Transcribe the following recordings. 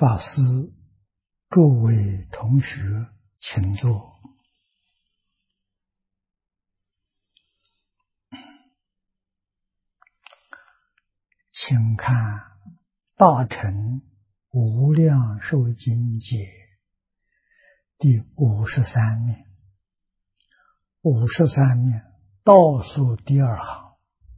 法师，各位同学，请坐。请看《大乘无量寿经解》第53面，53面倒数第二行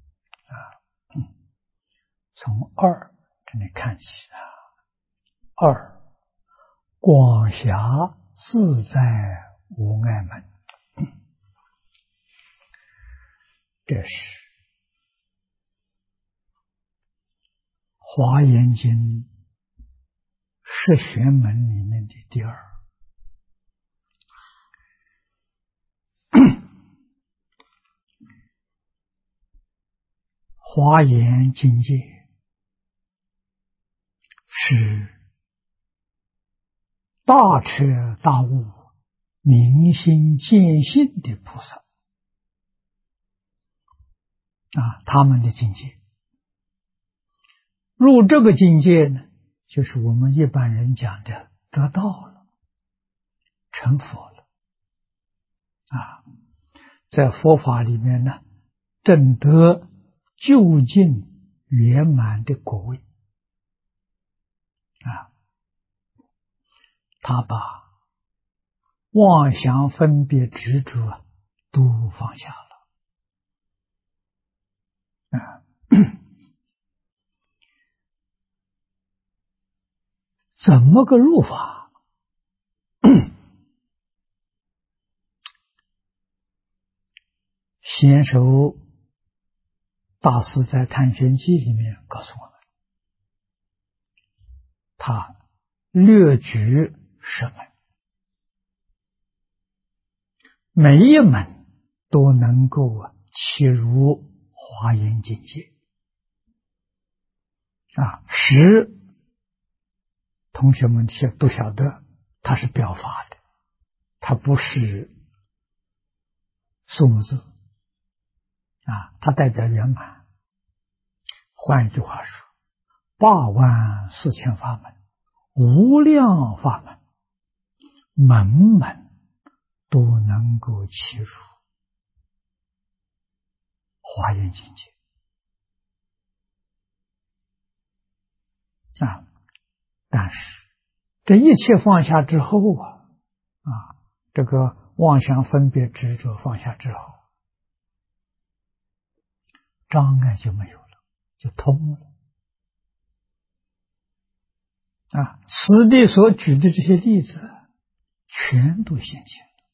从2这里看起2广狭自在无碍门，这是华严经十玄门里面的第2。华严境界是大彻大悟、明心见性的菩萨他们的境界。入这个境界呢，就是我们一般人讲的得道了，成佛了在佛法里面呢，证得究竟圆满的果位他把妄想分别执着都放下了怎么个入法？贤首大师在《探玄记》里面告诉我们，他略举10门，每一门都能够切入华严境界10同学们都晓得，它是表法的，它不是数目字它代表圆满。换一句话说，84000法门，无量法门，门门都能够切入华严境界但是这一切放下之后这个妄想分别执着放下之后，障碍就没有了，就通了此地所举的这些例子全都现前了。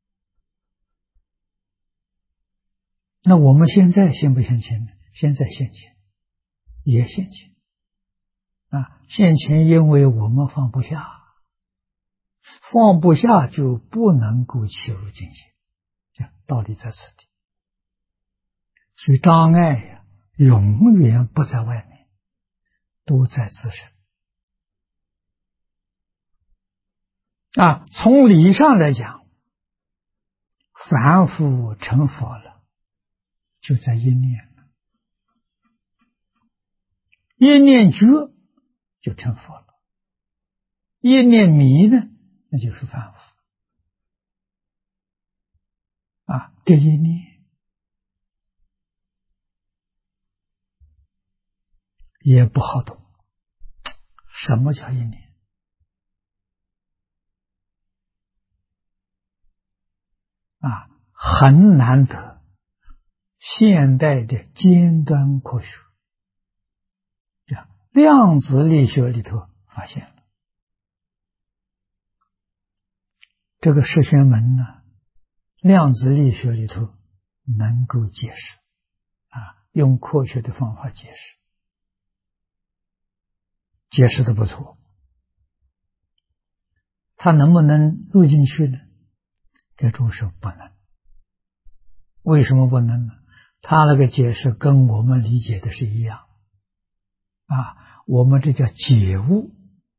那我们现在现不现前呢？现在现前，也现前现前，因为我们放不下，放不下就不能够切入境界，道理在此地。所以障碍永远不在外面，都在自身从理上来讲，凡夫成佛了，就在一念了，一念觉就成佛了，一念迷呢，那就是凡夫这一念也不好懂。什么叫一念？很难得，现代的尖端科学量子力学里头发现了这个十玄门呢，量子力学里头能够解释用科学的方法解释，解释的不错。它能不能入进去呢？这种是不能。为什么不能呢？他那个解释跟我们理解的是一样我们这叫解悟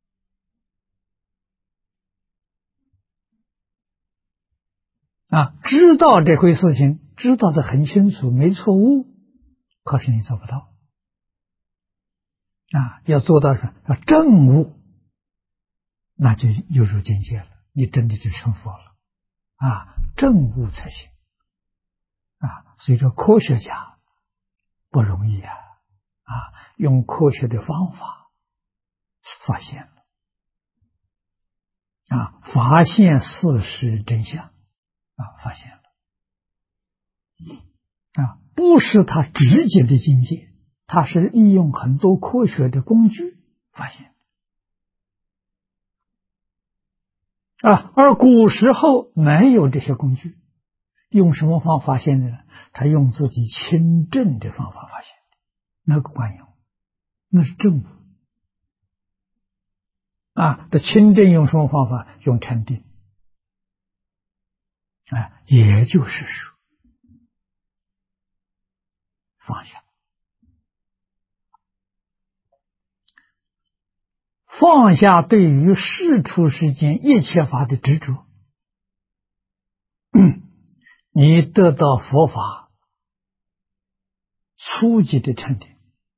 知道这回事情，知道的很清楚，没错误，可是你做不到要做到什么？要证悟那就又入境界了，你真的就成佛了啊！证悟才行啊！所以说科学家不容易啊！用科学的方法发现了发现事实真相发现了不是他直接的境界，他是利用很多科学的工具发现而古时候没有这些工具，用什么方法发现的呢？他用自己亲证的方法发现的，那个管用，那是证悟这亲证用什么方法？用禅定也就是说放下，放下对于世出世间一切法的执着，你得到佛法初级的禅定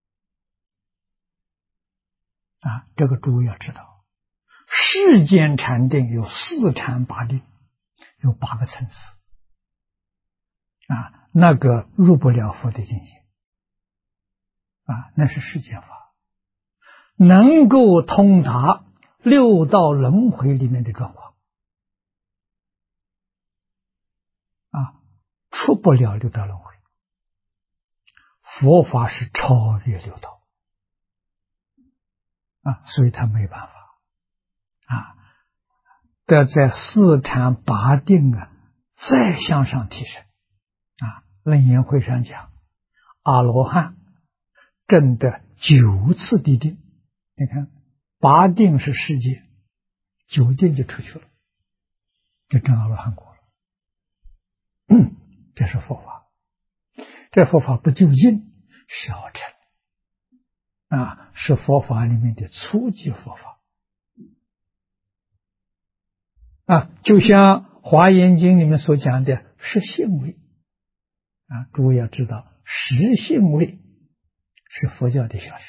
这个诸位要知道，世间禅定有四禅八定，有8个层次那个入不了佛的境界那是世间法，能够通达六道轮回里面的状况出不了六道轮回。佛法是超越六道所以他没办法得在四禅八定再向上提升楞严会上讲，阿罗汉证得9次地定，你看8定是世界，9定就出去了，就证阿罗汉果了这是佛法，这佛法不究竟，小乘是佛法里面的初级佛法就像华严经里面所讲的实性位诸位要知道，实性位是佛教的小学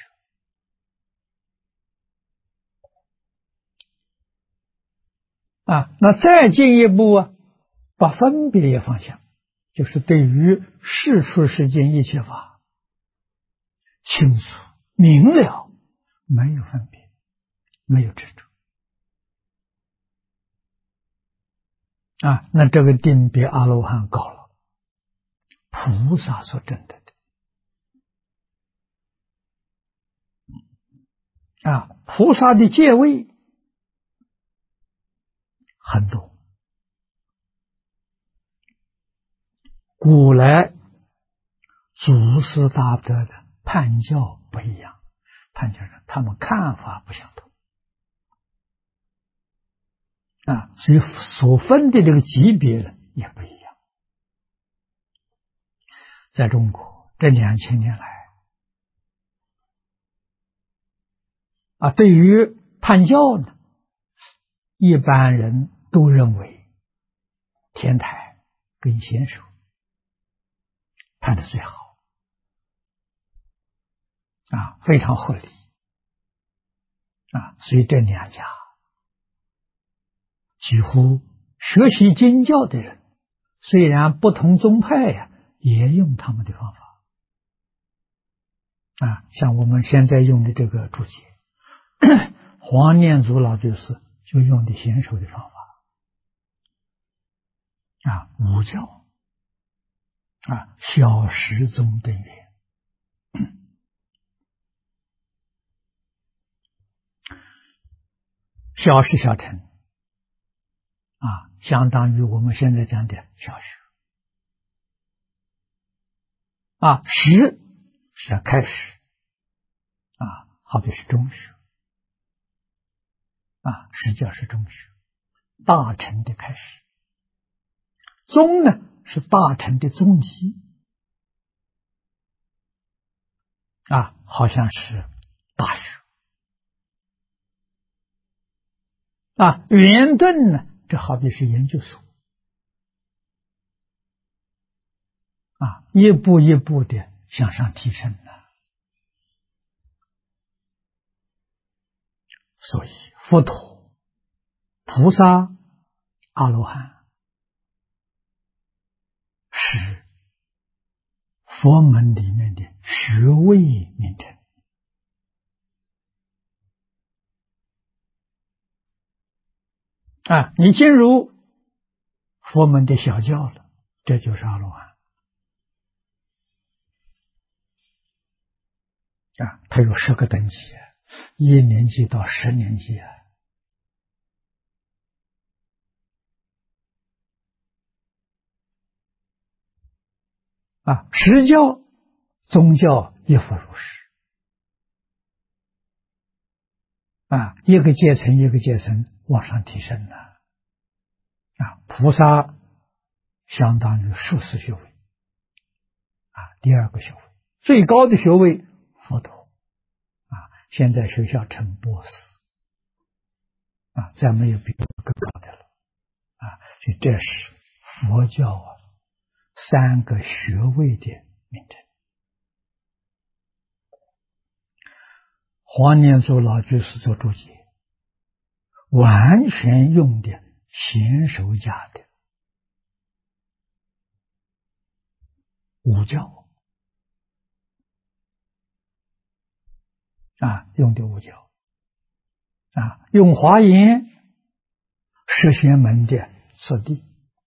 那再进一步把分别也放下，就是对于世出世间一切法清楚明了，没有分别，没有执着那这个定比阿罗汉高了，菩萨所证得的菩萨的戒位很多，古来祖师大德的判教不一样，判教人他们看法不相同所以所分的这个级别呢也不一样。在中国这2000年来对于判教呢，一般人都认为天台跟贤首判的最好非常合理所以这2家几乎学习经教的人，虽然不同宗派也用他们的方法像我们现在用的这个注解黄念祖老居士就用的贤首的方法五教小十宗等缘小是小乘相当于我们现在讲的小学十是开始好比是中学实际上是中学大乘的开始，宗呢是大乘的宗基好像是大学圆顿呢，这好比是研究所一步一步的向上提升所以佛陀菩萨、阿罗汉是佛门里面的学位名称啊！你进入佛门的小教了，这就是阿罗汉啊！他有10个等级，1年级到10年级啊！实教、宗教亦复如是啊！一个阶层一个阶层往上提升了啊！菩萨相当于硕士学位啊，第2个学位，最高的学位佛陀啊，现在学校称博士啊，再没有比更高的了啊！所以这是佛教3个学位的名称。黄念祖老居士做注解，完全用的贤首家的五教啊，用的五教啊，用华严十玄门的次第。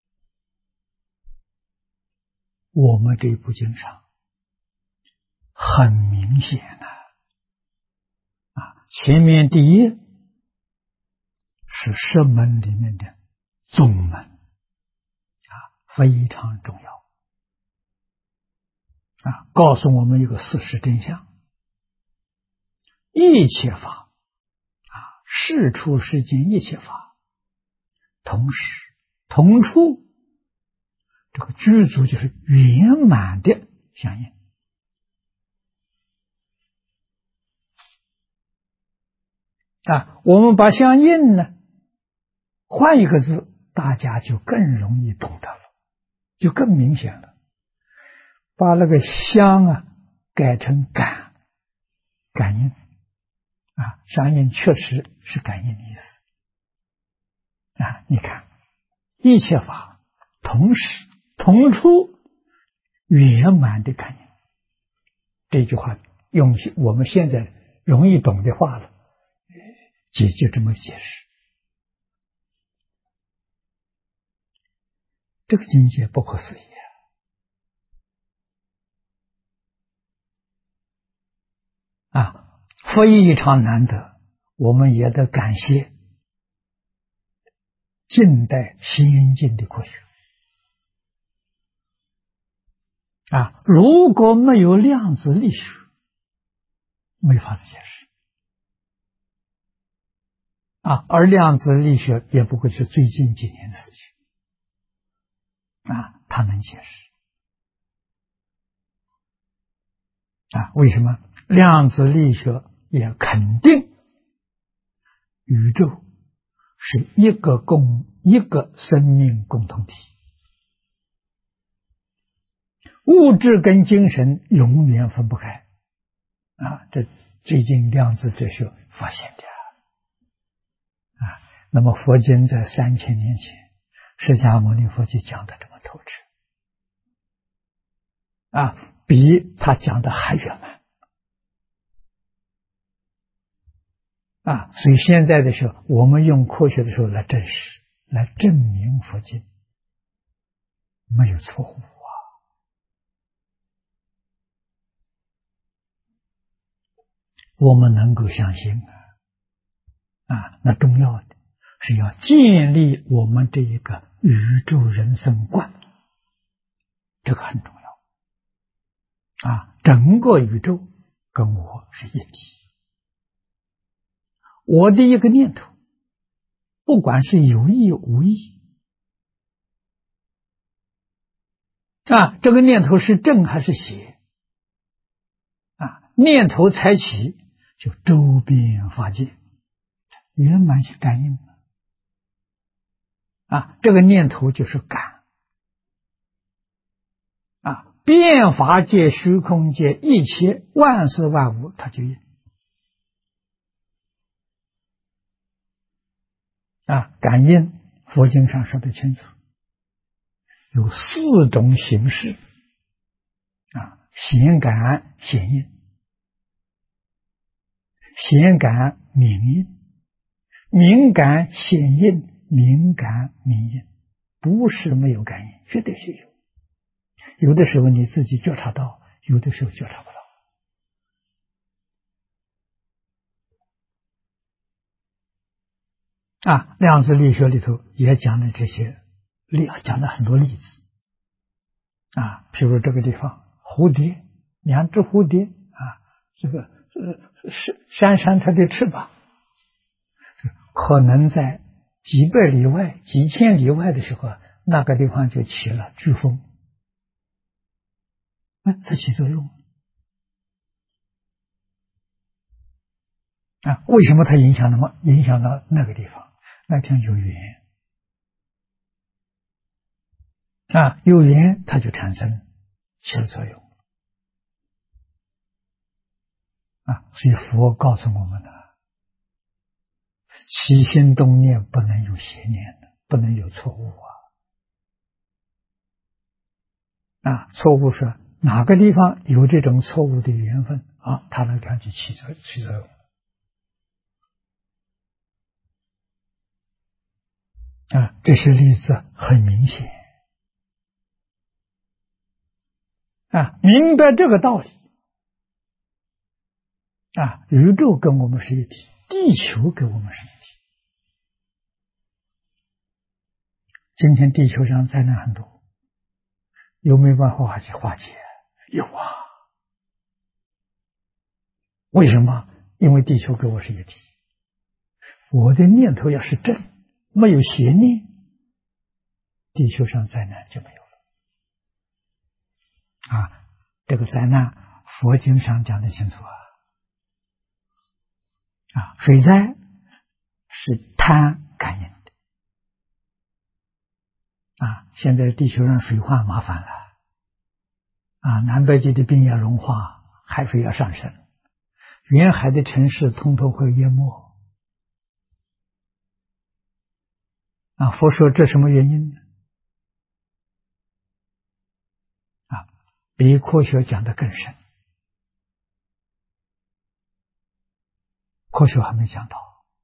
我们这部经上很明显啊，前面第一是10门里面的宗门啊，非常重要啊，告诉我们一个事实真相：一切法啊，事出世间一切法，同时同处，这个具足就是圆满的相应啊。我们把相应呢换一个字，大家就更容易懂得了，就更明显了。把那个相改成感应啊，相应确实是感应的意思啊。你看，一切法同时同处圆满的感应，这句话用我们现在容易懂的话了，就这么解释。这个境界不可思议啊，非常难得，我们也得感谢近代先进的科学啊，如果没有量子力学，没法子解释啊，而量子力学也不过是最近几年的事情啊，它能解释啊？为什么？量子力学也肯定宇宙是一个生命共同体，物质跟精神永远分不开啊！这最近量子哲学发现的啊。那么佛经在3000年前，释迦牟尼佛就讲的这么透彻啊，比他讲的还圆满啊！所以现在的时候，我们用科学的时候来证实、来证明佛经没有错误我们能够相信啊，那重要的是要建立我们这一个宇宙人生观，这个很重要啊！整个宇宙跟我是一体，我的一个念头，不管是有意无意啊，这个念头是正还是邪啊，念头才起，就周边法界圆满去感应啊，这个念头就是感啊，变法界、虚空界一切万事万物，它就应感应佛经上说得清楚，有4种形式显感、显应，显感、明应，明感、显应，明感、明应，不是没有感应，绝对是有。有的时候你自己觉察到，有的时候觉察不到。量子力学里头也讲了这些讲了很多例子譬如这个地方蝴蝶，2只蝴蝶这个扇它的翅膀，可能在几百里外、几千里外的时候，那个地方就起了飓风，它起作用为什么它影响到那个地方？那天有缘有缘它就产生起了作用所以佛告诉我们的，起心动念不能有邪念的，不能有错误错误是哪个地方有这种错误的缘分它那个地方就起作用这些例子很明显明白这个道理宇宙跟我们是一体，地球跟我们是一体。今天地球上灾难很多，有没有办法化解？有为什么？因为地球跟我是一体，我的念头要是正，没有邪念，地球上灾难就没有了这个灾难佛经上讲得清楚水灾是贪感应的现在地球上水患麻烦了南北极的冰要融化，海水要上升，沿海的城市通通会淹没佛说这什么原因呢？比科学讲得更深，科学还没讲到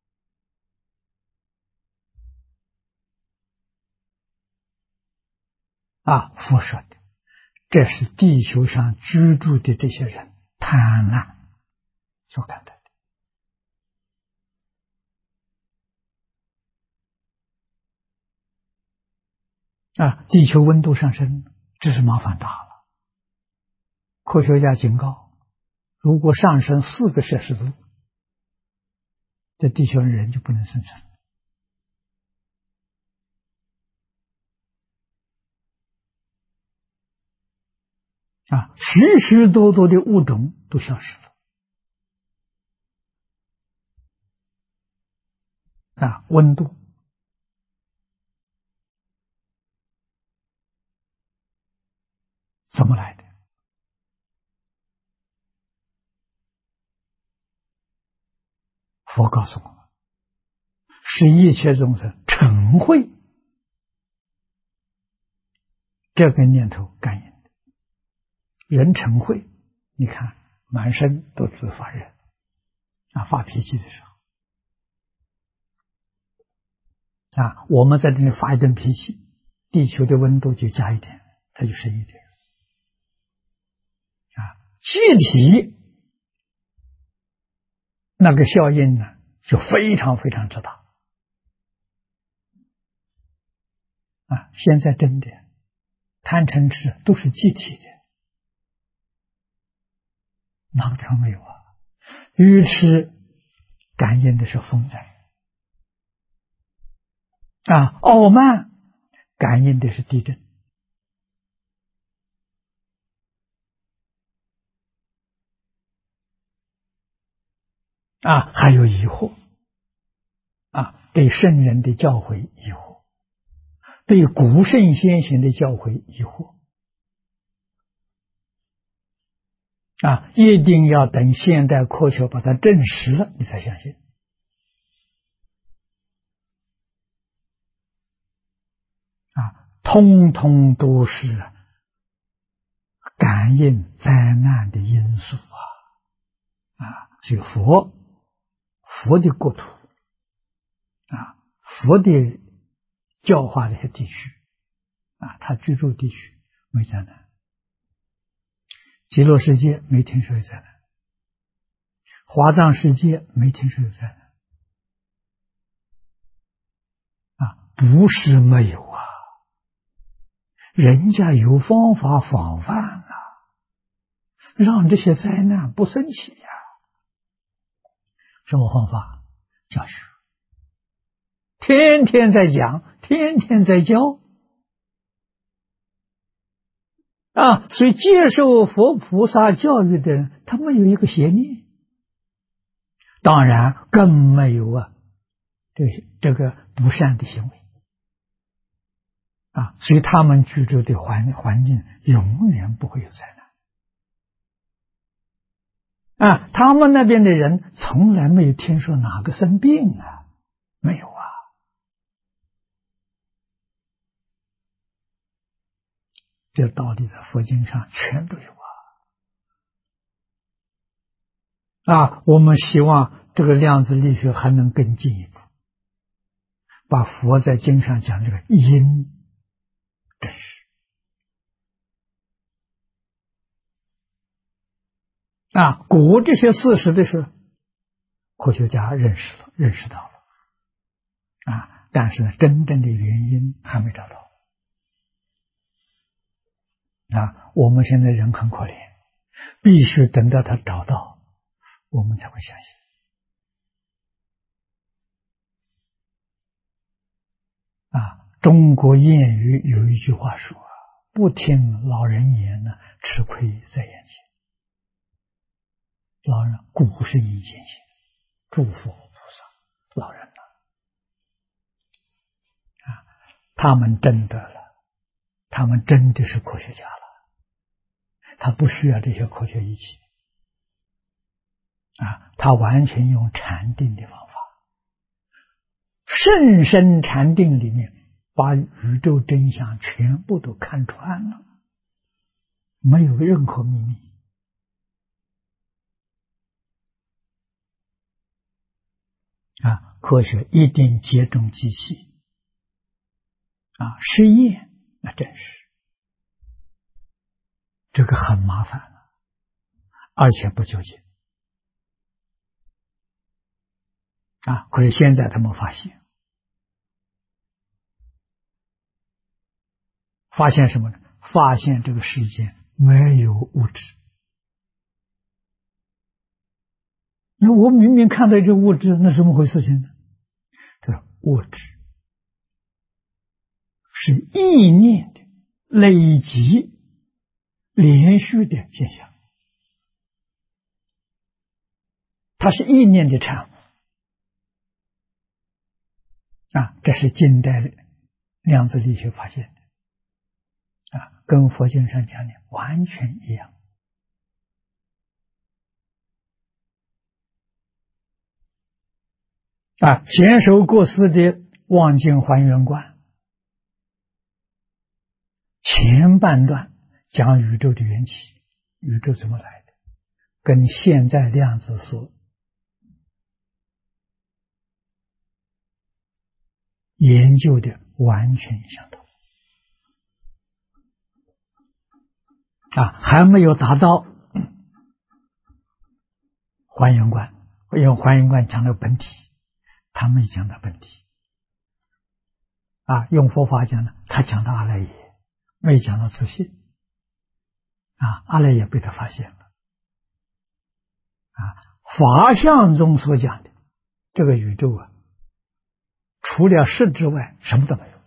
佛说的，这是地球上居住的这些人贪婪所感到的地球温度上升，这是麻烦大了。科学家警告，如果上升4个摄氏度，这地球人就不能生存许许多多的物种都消失了温度怎么来的？佛告诉我们，是一切众生嗔恚这个念头感应的。人嗔恚，你看满身都是发热发脾气的时候我们在这里发一顿脾气，地球的温度就加一点，它就升一点气体那个效应呢就非常非常之大现在真的贪嗔痴都是气体的，哪个地方没有愚痴感应的是风灾傲慢感应的是地震还有疑惑对圣人的教诲疑惑，对古圣先贤的教诲疑惑一定要等现代科学把它证实了，你才相信通通都是感应灾难的因素所以佛的国土佛的教化的一些地区他居住地区没灾难，极乐世界没听说有灾难，华藏世界没听说有灾难不是没有人家有方法防范让这些灾难不生起什么方法？教学，天天在讲，天天在教所以接受佛菩萨教育的人，他没有一个邪念，当然更没有这个不善的行为所以他们居住的环境永远不会有灾难他们那边的人从来没有听说哪个生病没有这道理在佛经上全都有我们希望这个量子力学还能更进一步，把佛在经上讲这个因真实果这些事实的时候，科学家认识到了但是呢，真正的原因还没找到我们现在人很可怜，必须等到他找到，我们才会相信中国谚语有一句话说不听老人言吃亏在眼前。老人古是因现行，诸佛菩萨老人他们真得了，他们真的是科学家了，他不需要这些科学仪器他完全用禅定的方法，甚深禅定里面把宇宙真相全部都看穿了，没有任何秘密科学一定接种机器实验那真是这个很麻烦而且不究竟可是现在他们发现什么呢？发现这个世界没有物质。那我明明看到这物质，那怎么回事情呢？这物质是意念的累积连续的现象，它是意念的产物这是近代量子力学发现的跟佛经上讲的完全一样贤首过世的望境还原观前半段讲宇宙的缘起，宇宙怎么来的，跟现在量子所研究的完全相同还没有达到还原观，因为还原观讲到本体，他没讲到本体用佛法讲呢，他讲到阿赖耶，没讲到自信阿赖耶被他发现了法相中所讲的这个宇宙除了识之外什么都没有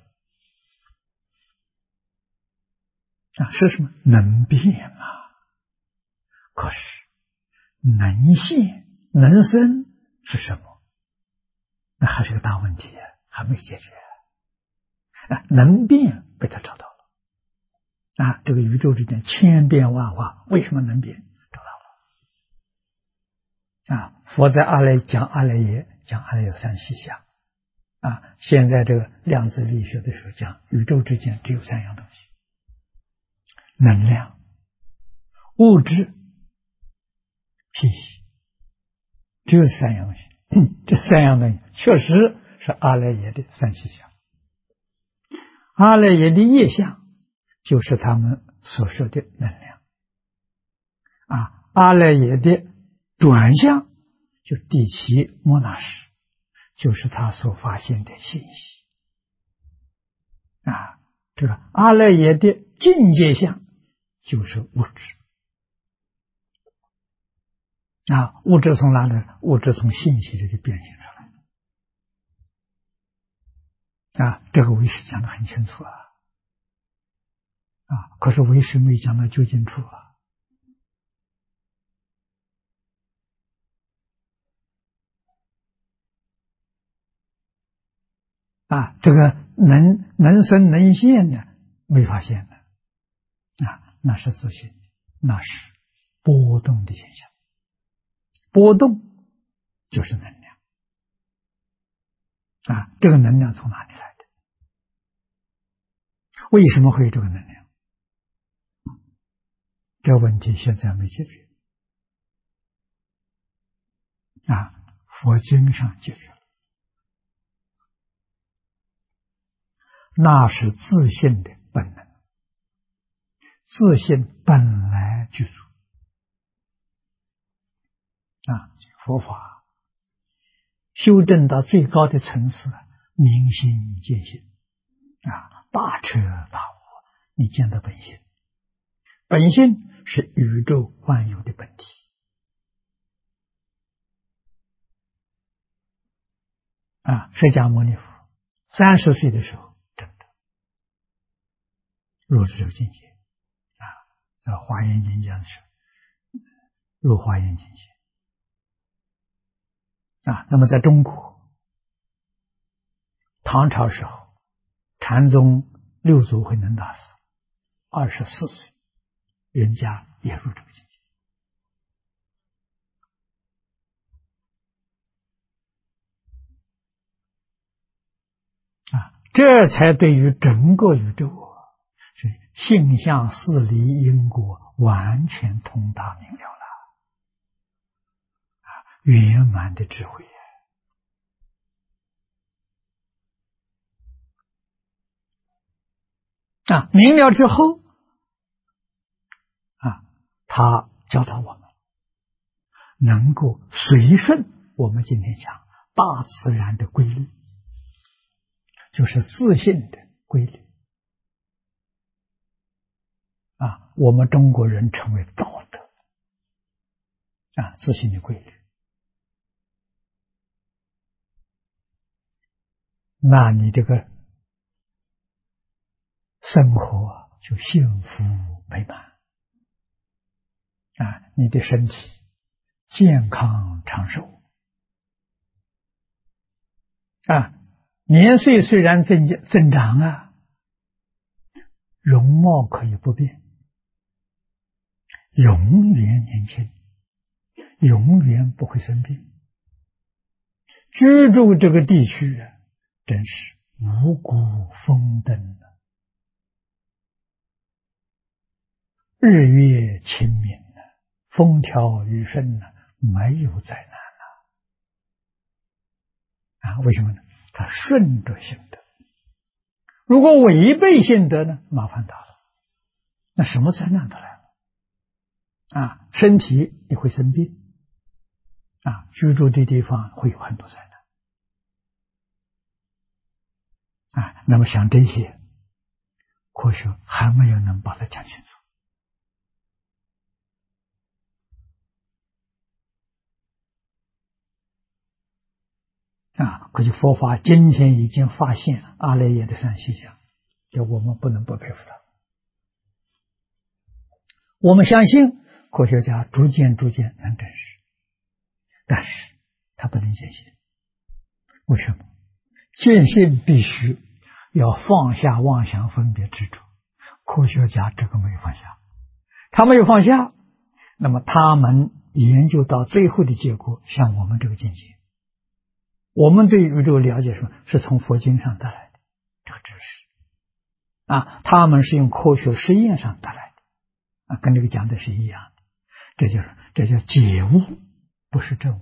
是什么？能变可是能现能生是什么？那还是个大问题还没解决能变被他找到了这个宇宙之间千变万化，为什么能变？找到了佛在讲阿赖耶三细相现在这个量子力学的时候讲，宇宙之间只有三样东西：能量、物质、信息，只有三样东西。这三样东西确实是阿赖耶的三细相。阿赖耶的业相就是他们所说的能量，阿赖耶的转向就第七摩那识，就是他所发现的信息。这个阿赖耶的境界相就是物质。物质从哪里？物质从信息里就变现出来。这个唯识讲得很清楚可是唯识没讲到究竟处这个能生能现的没发现的那是自信，那是波动的现象。波动就是能量这个能量从哪里来的？为什么会有这个能量？这个问题现在没解决佛经上解决了，那是自信的本能，自信本来具足佛法修正到最高的层次，明心见性大彻大悟，你见到本性。本性是宇宙万有的本体释迦牟尼佛30岁的时候证得入这个境界在华严经讲的时候入华严境界那么在中国唐朝时候，禅宗六祖慧能大师24岁，人家也入这个境界这才对于整个宇宙是性相四离因果完全通达明了了圆满的智慧明了之后他教导我们能够随顺我们今天讲大自然的规律，就是自信的规律我们中国人称为道德自信的规律。那你这个生活就幸福美满你的身体健康长寿年岁虽然增长容貌可以不变，永远年轻，永远不会生病。居住这个地区真是五谷丰登日月清明风调雨顺没有灾难为什么呢？它顺着性德。如果违背性德呢，麻烦大了。那什么灾难都来了身体你会生病居住的地方会有很多灾难那么像这些科学还没有能把它讲清楚可是佛法今天已经发现阿赖耶的三细相，就我们不能不佩服他。我们相信科学家逐渐能证实，但是他不能见性。为什么？见性必须要放下妄想分别执着，科学家这个没有放下，他没有放下，那么他们研究到最后的结果像我们这个境界， 我们对宇宙了解是从佛经上得来的这个知识啊，他们是用科学实验上得来的啊，跟这个讲的是一样的。这叫解悟，不是证悟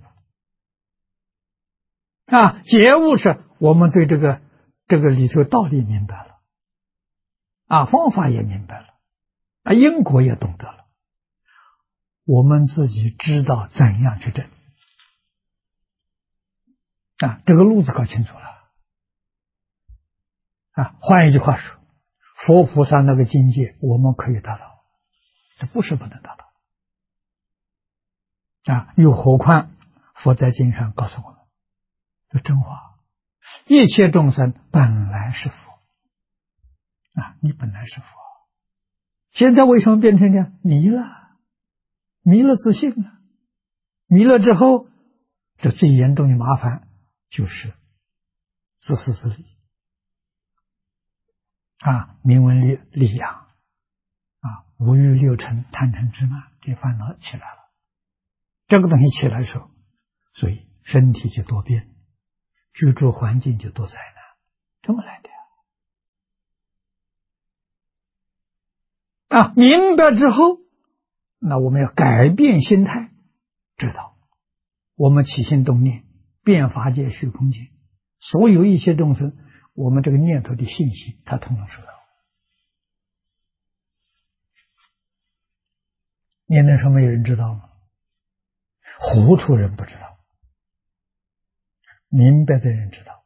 啊。解悟是我们对这个里头道理明白了啊，方法也明白了啊，因果也懂得了，我们自己知道怎样去证啊，这个路子搞清楚了啊。换一句话说，佛菩萨那个境界我们可以达到，这不是不能达到啊。又何况佛在经上告诉我们这真话，一切众生本来是佛啊，你本来是佛，现在为什么变成这样？迷了自信了，迷了之后，这最严重的麻烦就是自私自利啊，名闻利养啊，五欲六尘贪嗔痴慢，这烦恼起来了。这个东西起来的时候，所以身体就多变，居住环境就多灾难，这么来的啊。明白之后，那我们要改变心态，知道我们起心动念，变法界虚空界，所有一切众生，我们这个念头的信息，他统统收到。你能说没有人知道吗？糊涂人不知道，明白的人知道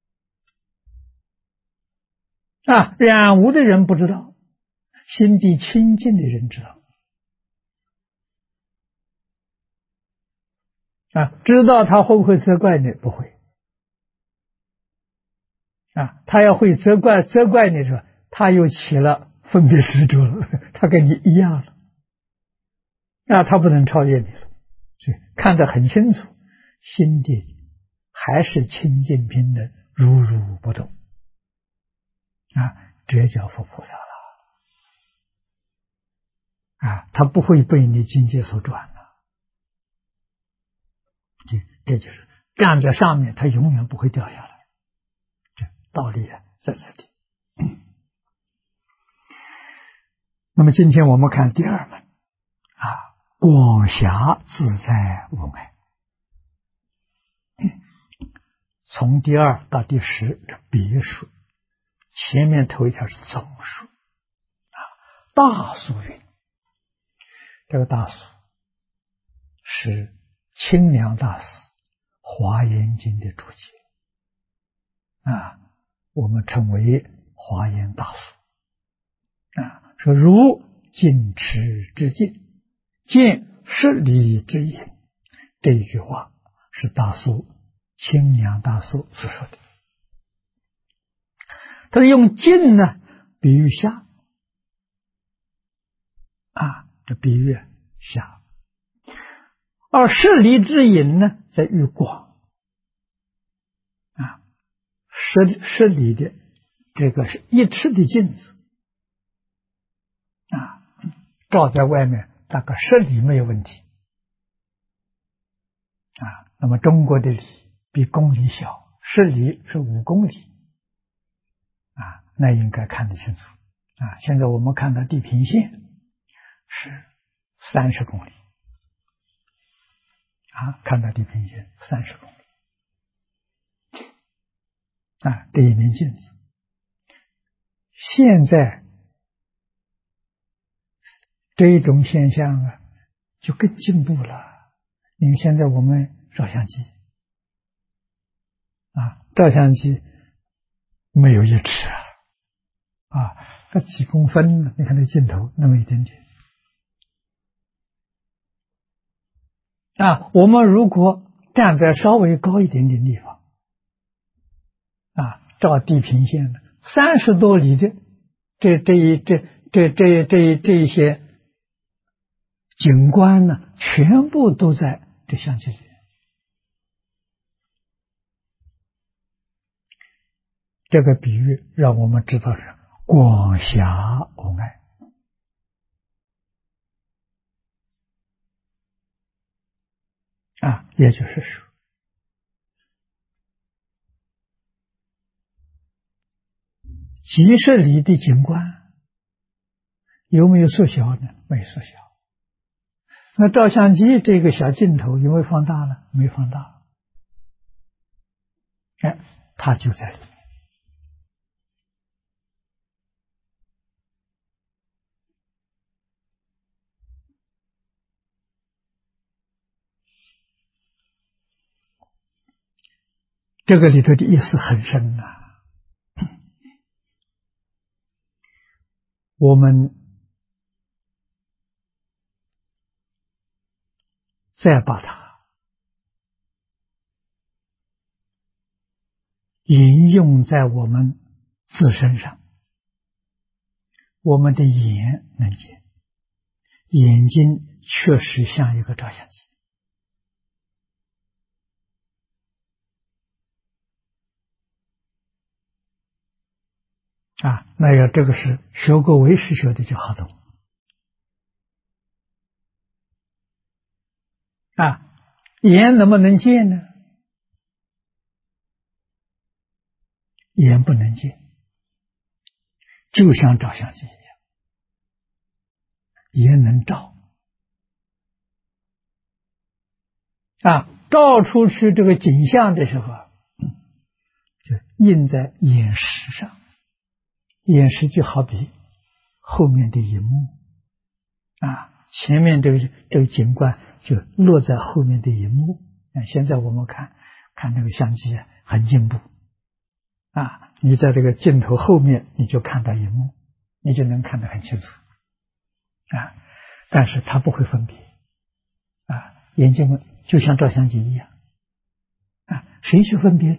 啊，染污的人不知道，心地清净的人知道啊，知道他会不会责怪你？不会啊，他要会责怪你的时候，他又起了分别执着了，他跟你一样了啊，他不能超越你了，所以看得很清楚，心地还是清净平等，如如不动啊，这叫佛菩萨了啊，他不会被你境界所转的，这就是站在上面，他永远不会掉下来，这道理在此地。那么今天我们看第二门啊，广狭自在无碍。从第二到第10这别数，前面头一条是总数啊。大数云，这个大数是清凉大师华严经的注解啊，我们称为华严大数啊。说如净持之境，见十里之隐，这一句话是大苏清凉大苏所说的。他用镜呢比喻下啊，这比喻下，而十里之隐呢在喻广啊，十里的这个是一尺的镜子啊，照在外面大概10里没有问题啊。那么中国的里比公里小，10里是5公里啊，那应该看得清楚啊。现在我们看到地平线是30公里啊，看到地平线30公里啊，这一面镜子。现在这种现象啊，就更进步了。因为现在我们照相机啊，照相机没有1尺啊，它几公分呢？你看那镜头那么一点点啊。我们如果站在稍微高一点点地方啊，照地平线的30多里的这一些景观呢，全部都在这相机里。这个比喻让我们知道是广狭无碍啊，也就是说， 几十里的景观有没有缩小呢？没缩小。那照相机这个小镜头有没有放大呢？没放大。哎，它就在里面。这个里头的意思很深啊。我们再把它应用在我们自身上，我们的眼能见，眼睛确实像一个照相机啊。那要这个是学过唯识学的就好懂啊。眼能不能见呢？眼不能见，就像照相机一样，眼能照啊。照出去这个景象的时候，就印在眼识上。眼识就好比后面的荧幕啊，前面这个景观就落在后面的荧幕。现在我们看这个相机很进步啊，你在这个镜头后面你就看到荧幕，你就能看得很清楚啊。但是它不会分别啊，眼睛就像照相机一样啊，谁去分别呢？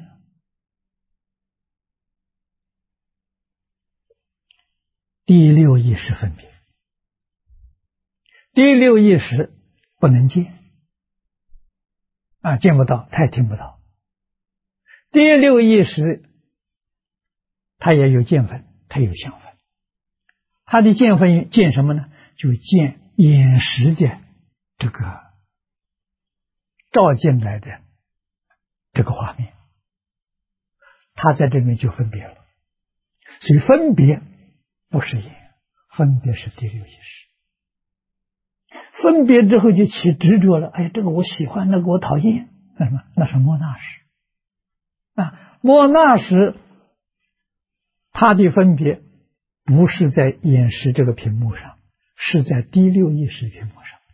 第六意识分别。第六意识不能见啊，见不到，他也听不到。第六意识它也有见分，它有相分。它的见分见什么呢？就见眼识的这个照进来的这个画面，它在这边就分别了。所以分别不是眼，分别是第六意识。分别之后就起执着了，哎，这个我喜欢，那个我讨厌，那什么？那是莫那识啊。莫那识它的分别不是在眼识这个屏幕上，是在第六意识屏幕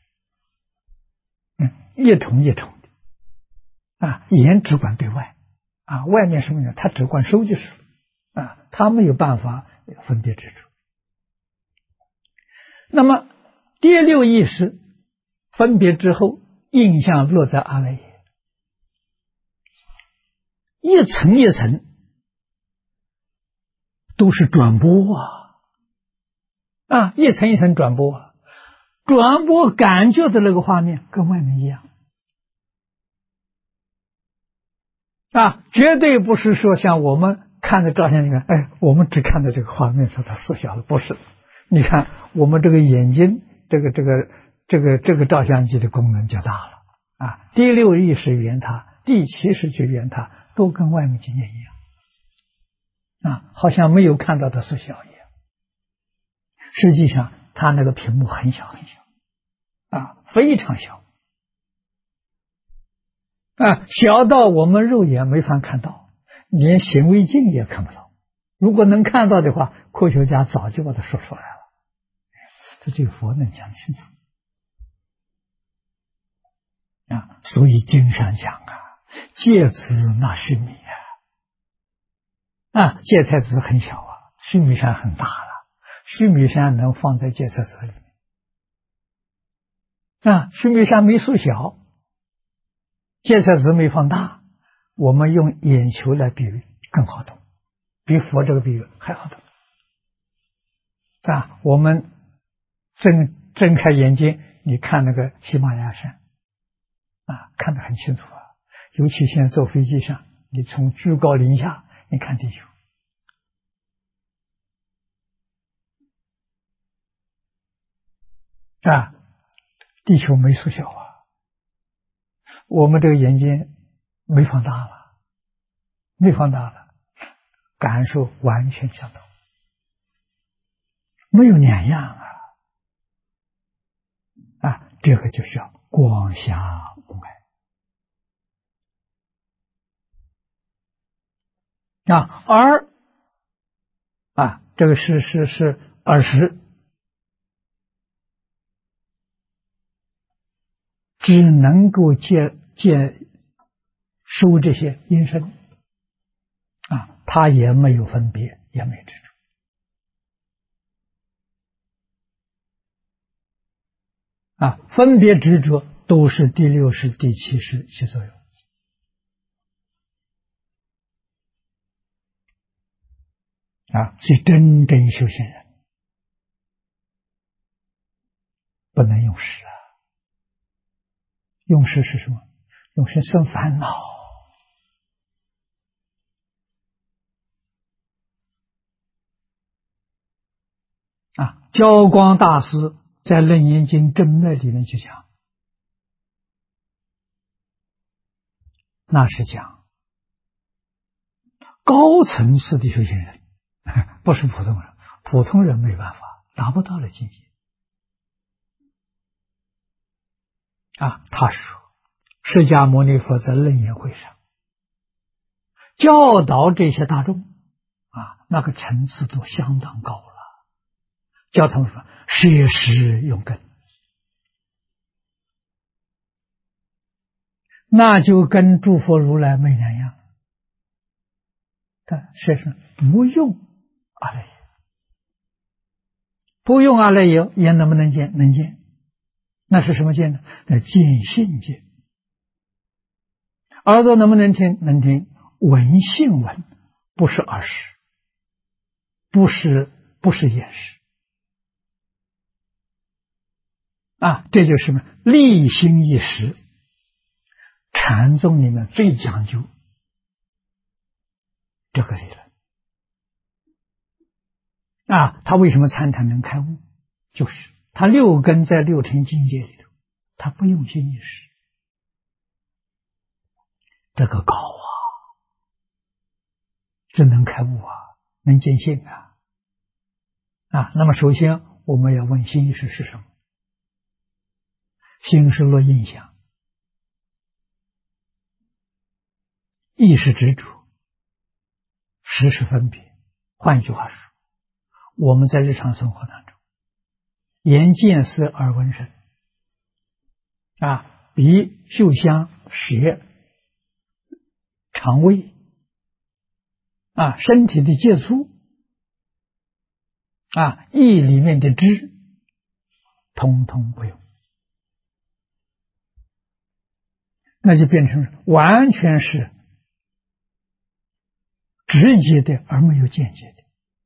上。一重一重的啊，眼只管对外啊，外面什么呢？它只管收就是啊，它没有办法分别执着。那么第六意识分别之后，印象落在阿赖耶，一层一层都是转播啊，一层一层转播啊，转播感觉的那个画面跟外面一样啊，绝对不是说像我们看的照相里面，哎，我们只看到这个画面说它缩小了，不是。你看我们这个眼睛，这个照相机的功能就大了啊。第六意识圆它，第七识去圆它，都跟外面境界一样啊，好像没有看到它缩小一样。实际上它那个屏幕很小很小啊，非常小啊，小到我们肉眼没法看到，连显微镜也看不到。如果能看到的话，科学家早就把它说出来了。这只有佛能讲清楚啊。所以经上讲啊，芥子那须弥啊，芥菜籽很小啊，须弥山很大了，须弥山能放在芥菜籽里面啊，须弥山没缩小，芥菜籽没放大，我们用眼球来比喻更好懂，比佛这个比喻还好懂啊。我们睁开眼睛，你看那个喜马拉雅山啊，看得很清楚啊。尤其现在坐飞机上，你从居高临下，你看地球啊，地球没缩小啊，我们这个眼睛没放大了，感受完全相同没有两样这个就叫光瞎无碍而这个是耳识，只能够收这些音声它也没有分别，也没执着分别执着都是第六识、第七识起作用所以真正修行人不能用识用识是什么？用识生烦恼教光大师在《楞严经》正脉里面去讲，那是讲高层次的修行人，不是普通人，普通人没办法达不到的境界他说释迦牟尼佛在楞严会上教导这些大众那个层次都相当高了，教他们说摄识用根，那就跟诸佛如来没两样。但摄识不用阿赖耶，不用阿赖耶也能不能见？能见。那是什么见呢？那见性见。耳朵能不能听？能听。闻性闻，不是耳识，不是眼识这就是什么？立心一识。禅宗里面最讲究这个理论他为什么参禅能开悟？就是他六根在六尘境界里头，他不用心意识，这个高这能开悟能见性那么首先我们要问心意识是什么？心是落印象，意是执着，识是分别。换句话说，我们在日常生活当中，眼见色耳闻声鼻嗅香舌肠胃身体的接触意里面的知，通通不用，那就变成完全是直接的而没有间接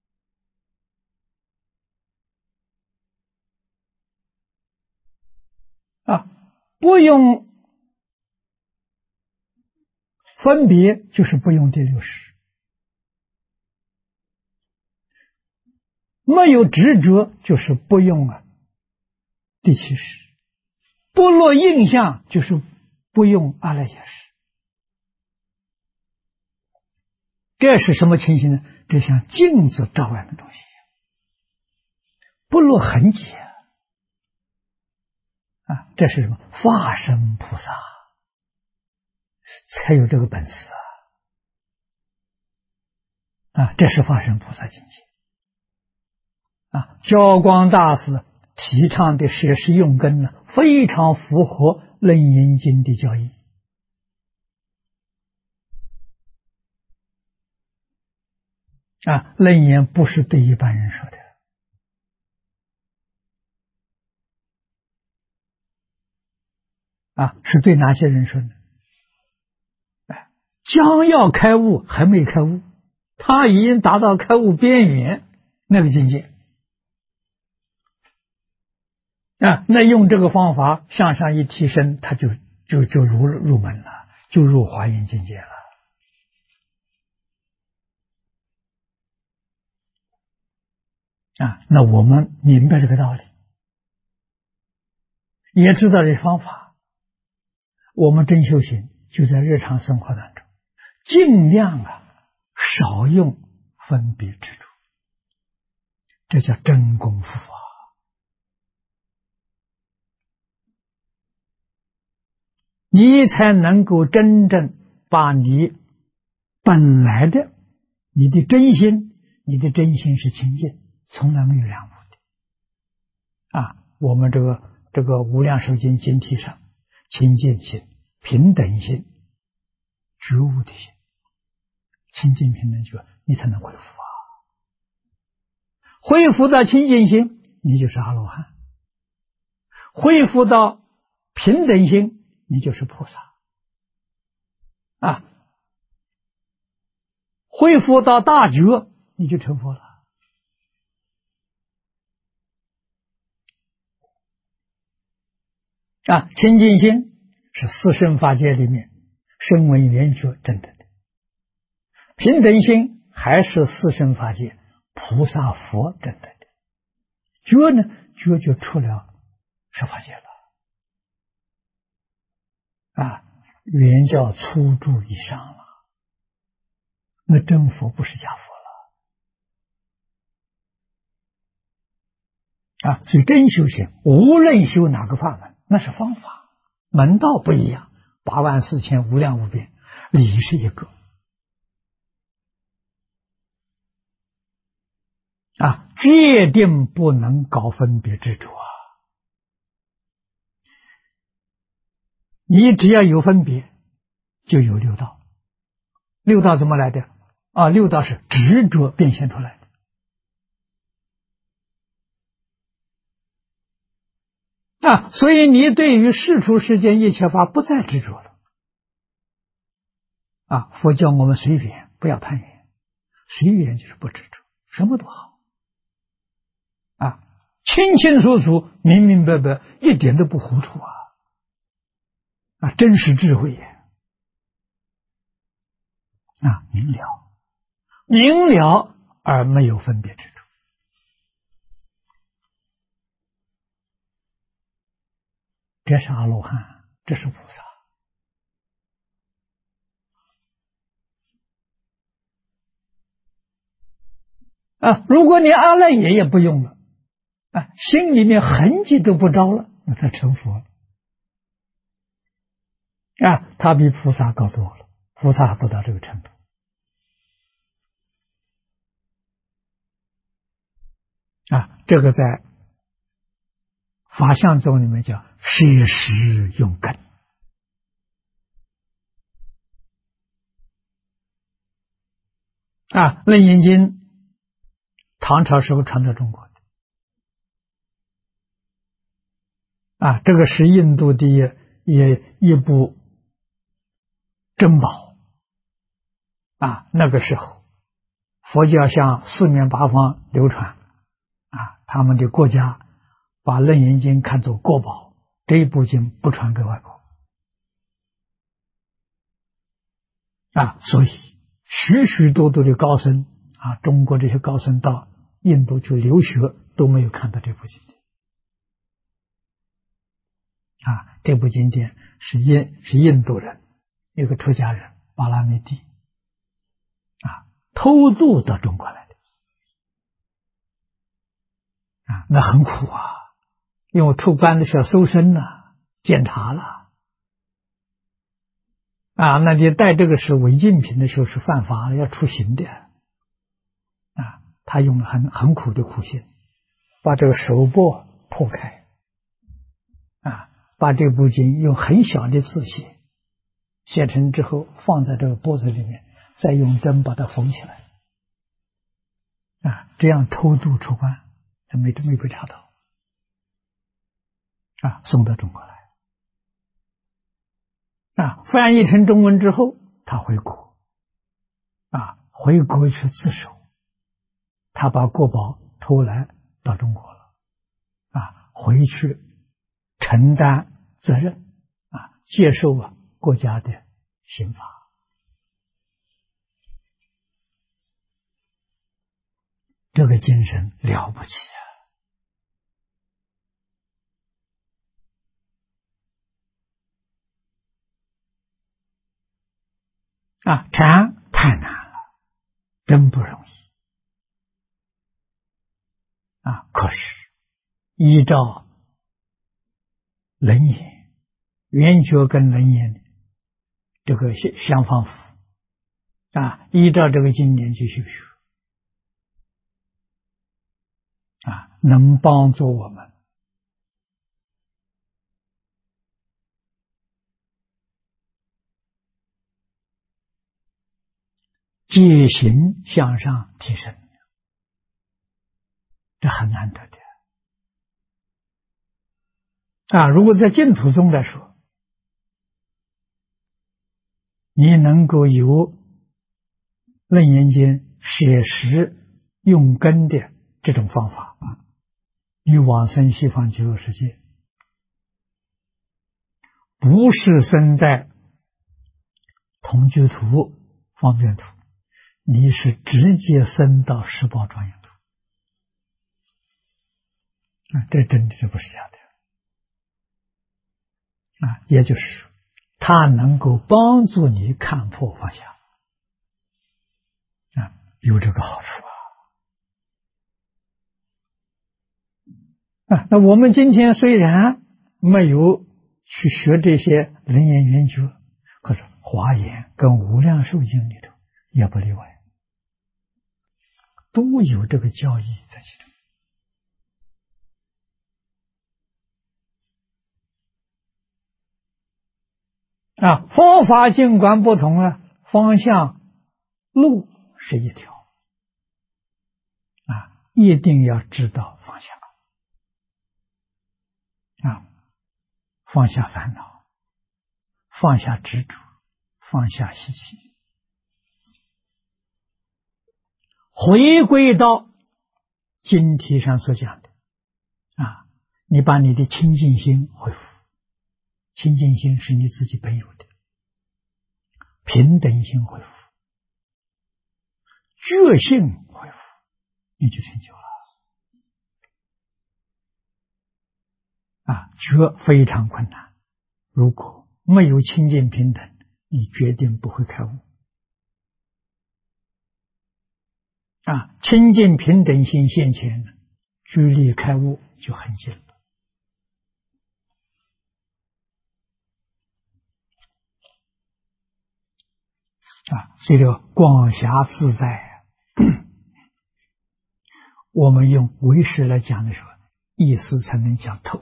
的不用分别就是不用第六识，没有执着就是不用第七识，不落印象就是不用阿赖耶识。这是什么情形呢？这像镜子照亮的东西，不落痕迹这是什么？化身菩萨才有这个本事这是化身菩萨境界教光大师提倡的摄识用根呢，非常符合楞严经的教义楞严不是对一般人说的是对哪些人说呢？将要开悟还没开悟，他已经达到开悟边缘那个境界那用这个方法向上一提升，他就入门了，就入华严境界了那我们明白这个道理，也知道这方法，我们真修行就在日常生活当中尽量少用分别执着这叫真功夫啊！你才能够真正把你本来的你的真心，你的真心是清净，从来没有染污的啊！我们这个无量寿经经题上，清净心、平等心、觉悟的心，清净平等觉，你才能恢复啊！恢复到清净心，你就是阿罗汉；恢复到平等心，你就是菩萨啊！恢复到大觉，你就成佛了啊！清净心是四圣法界里面声闻缘觉证得的，平等心还是四圣法界菩萨佛证得的，觉呢，觉就出了十法界了啊！原教初住以上了，那真佛不是假佛了啊！所以真修行，无论修哪个法门，那是方法，门道不一样，84000无量无边，理是一个啊！决定不能搞分别执着啊！你只要有分别，就有六道。六道怎么来的啊？六道是执着变现出来的啊！所以你对于世出世间一切法不再执着了啊！佛教我们随缘，不要攀缘，随缘就是不执着，什么都好啊，清清楚楚、明明白白，一点都不糊涂啊！真实智慧也啊，明了，明了而没有分别执着，这是阿罗汉，这是菩萨啊！如果你阿赖耶也不用了啊，心里面痕迹都不着了，那他成佛了啊！他比菩萨高多了，菩萨还不到这个程度啊！这个在法相宗里面叫摄实用根啊，《楞严经》唐朝时候传到中国的啊，这个是印度的一部珍宝啊。那个时候佛教向四面八方流传啊，他们的国家把《楞严经》看作国宝，这一部经不传给外国啊，所以许许多多的高僧啊，中国这些高僧到印度去留学都没有看到这部经典啊。这部经典是印度人一个出家人巴拉米蒂啊偷渡到中国来的啊，那很苦啊，因为出关的时候搜身了，检查了啊，那你带这个是违禁品的时候是犯法的，要出刑的啊。他用了很苦的苦心，把这个手部破开啊，把这部经用很小的字写成之后放在这个钵子里面，再用针把它缝起来啊，这样偷渡出关，他没被查到啊，送到中国来啊，翻译成中文之后，他回国啊，回国去自首，他把国宝偷来到中国了啊，回去承担责任啊，接受国家的刑罚，这个精神了不起啊！禅太难了，真不容易可是依照楞严、圆觉跟楞严这个相仿佛依照这个经典去修学能帮助我们戒行向上提升，这很难得的如果在净土中来说，你能够有楞严经写实用根的这种方法你往生西方极乐世界，不是生在同居土、方便土，你是直接生到十宝庄严土这真的这不是假的也就是说，它能够帮助你看破放下有这个好处那我们今天虽然没有去学这些楞严圆觉，可是华严跟无量寿经里头也不例外，都有这个教义在其中方法尽管不同方向路是一条一定要知道方向放下烦恼，放下执着，放下习气，回归到经题上所讲的你把你的清净心恢复，清净心是你自己本有的，平等心恢复，觉性恢复，你就成就了觉非常困难，如果没有清净平等，你决定不会开悟清净平等心现前，距离开悟就很近了所以说广狭自在我们用唯识来讲的时候，意思才能讲透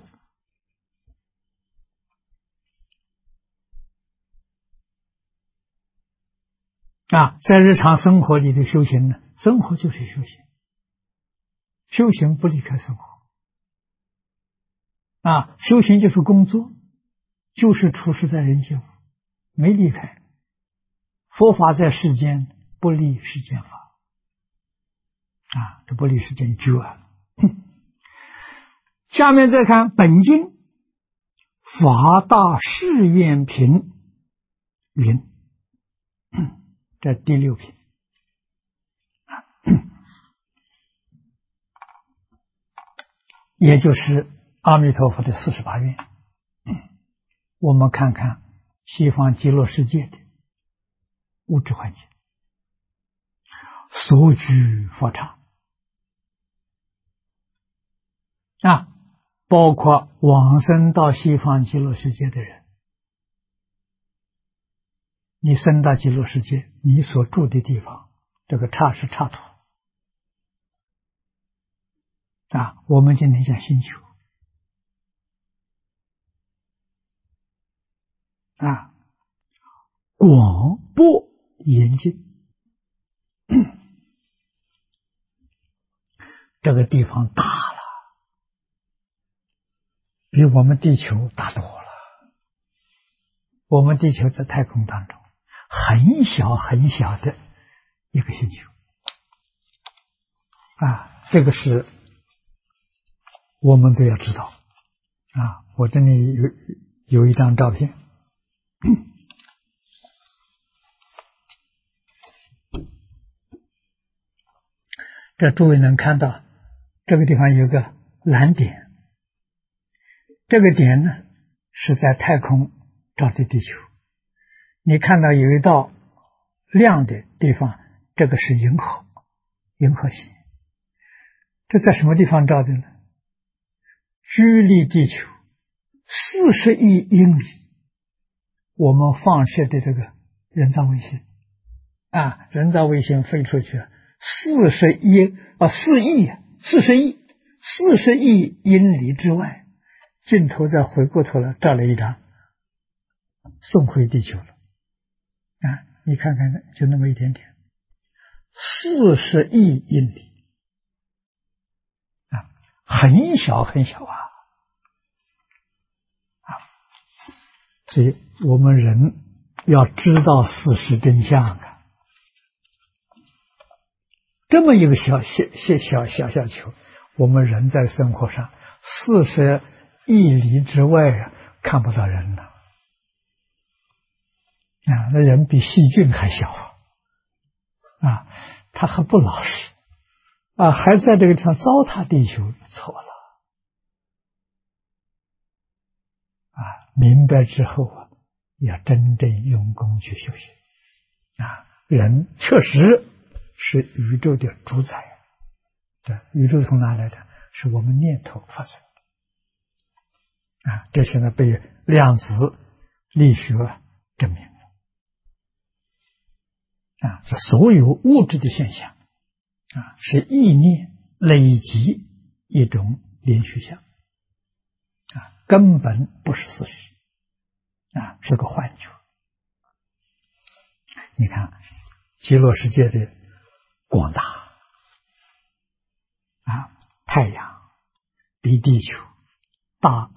在日常生活里的修行呢，生活就是修行，修行不离开生活修行就是工作，就是处事在人间，没离开。佛法在世间不离世间法这不离世间觉下面再看本经法大誓愿品云这第六品也就是阿弥陀佛的48愿我们看看西方极乐世界的物质环境所居佛场包括往生到西方极乐世界的人，你生到极乐世界，你所住的地方这个刹是刹土我们今天讲星球广博严谨这个地方大了，比我们地球大多了。我们地球在太空当中很小很小的一个星球这个是我们都要知道我这里有一张照片这诸位能看到这个地方有个蓝点，这个点呢是在太空照的地球，你看到有一道亮的地方，这个是银河，银河系。 这在什么地方照的呢？距离地球40亿英里，我们放射的这个人造卫星人造卫星飞出去40亿英里之外，镜头再回过头来照了一张，送回地球了你看看，就那么一点点，40亿英里很小很小所以我们人要知道事实真相这么一个小球，我们人在生活上40亿里之外看不到人了那人比细菌还小他还不老实还在这个地方糟蹋地球，错了明白之后要真正用功去修行人确实是宇宙的主宰宇宙从哪来的？是我们念头发生的这现在被量子力学证明了这所有物质的现象是意念累积一种连续相根本不是事实是个幻觉。你看极乐世界的广大太阳比地球大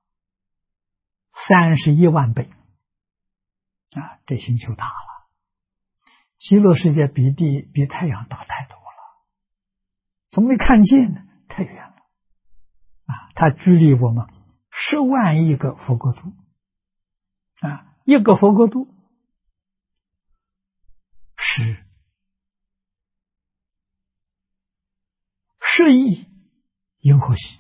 31万倍这星球大了，极乐世界比太阳大太多了，怎么没看见呢？太远了它距离我们10万亿个佛国度一个佛国度是10亿银河系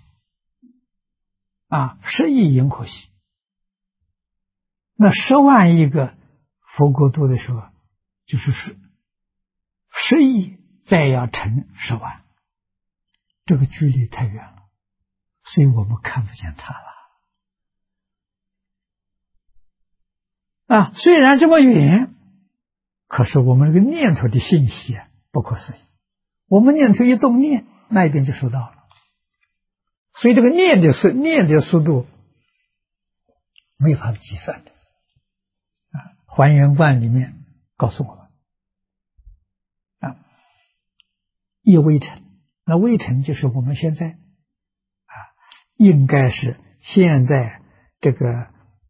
10亿银河系，那10万亿个佛国度的时候，就是10亿再要乘10万，这个距离太远了，所以我们看不见它了虽然这么远，可是我们这个念头的信息不可思议，我们念头一动念，那一边就收到了，所以这个念的速度没法计算的还原观里面告诉我们一微尘，那微尘就是我们现在应该是现在这个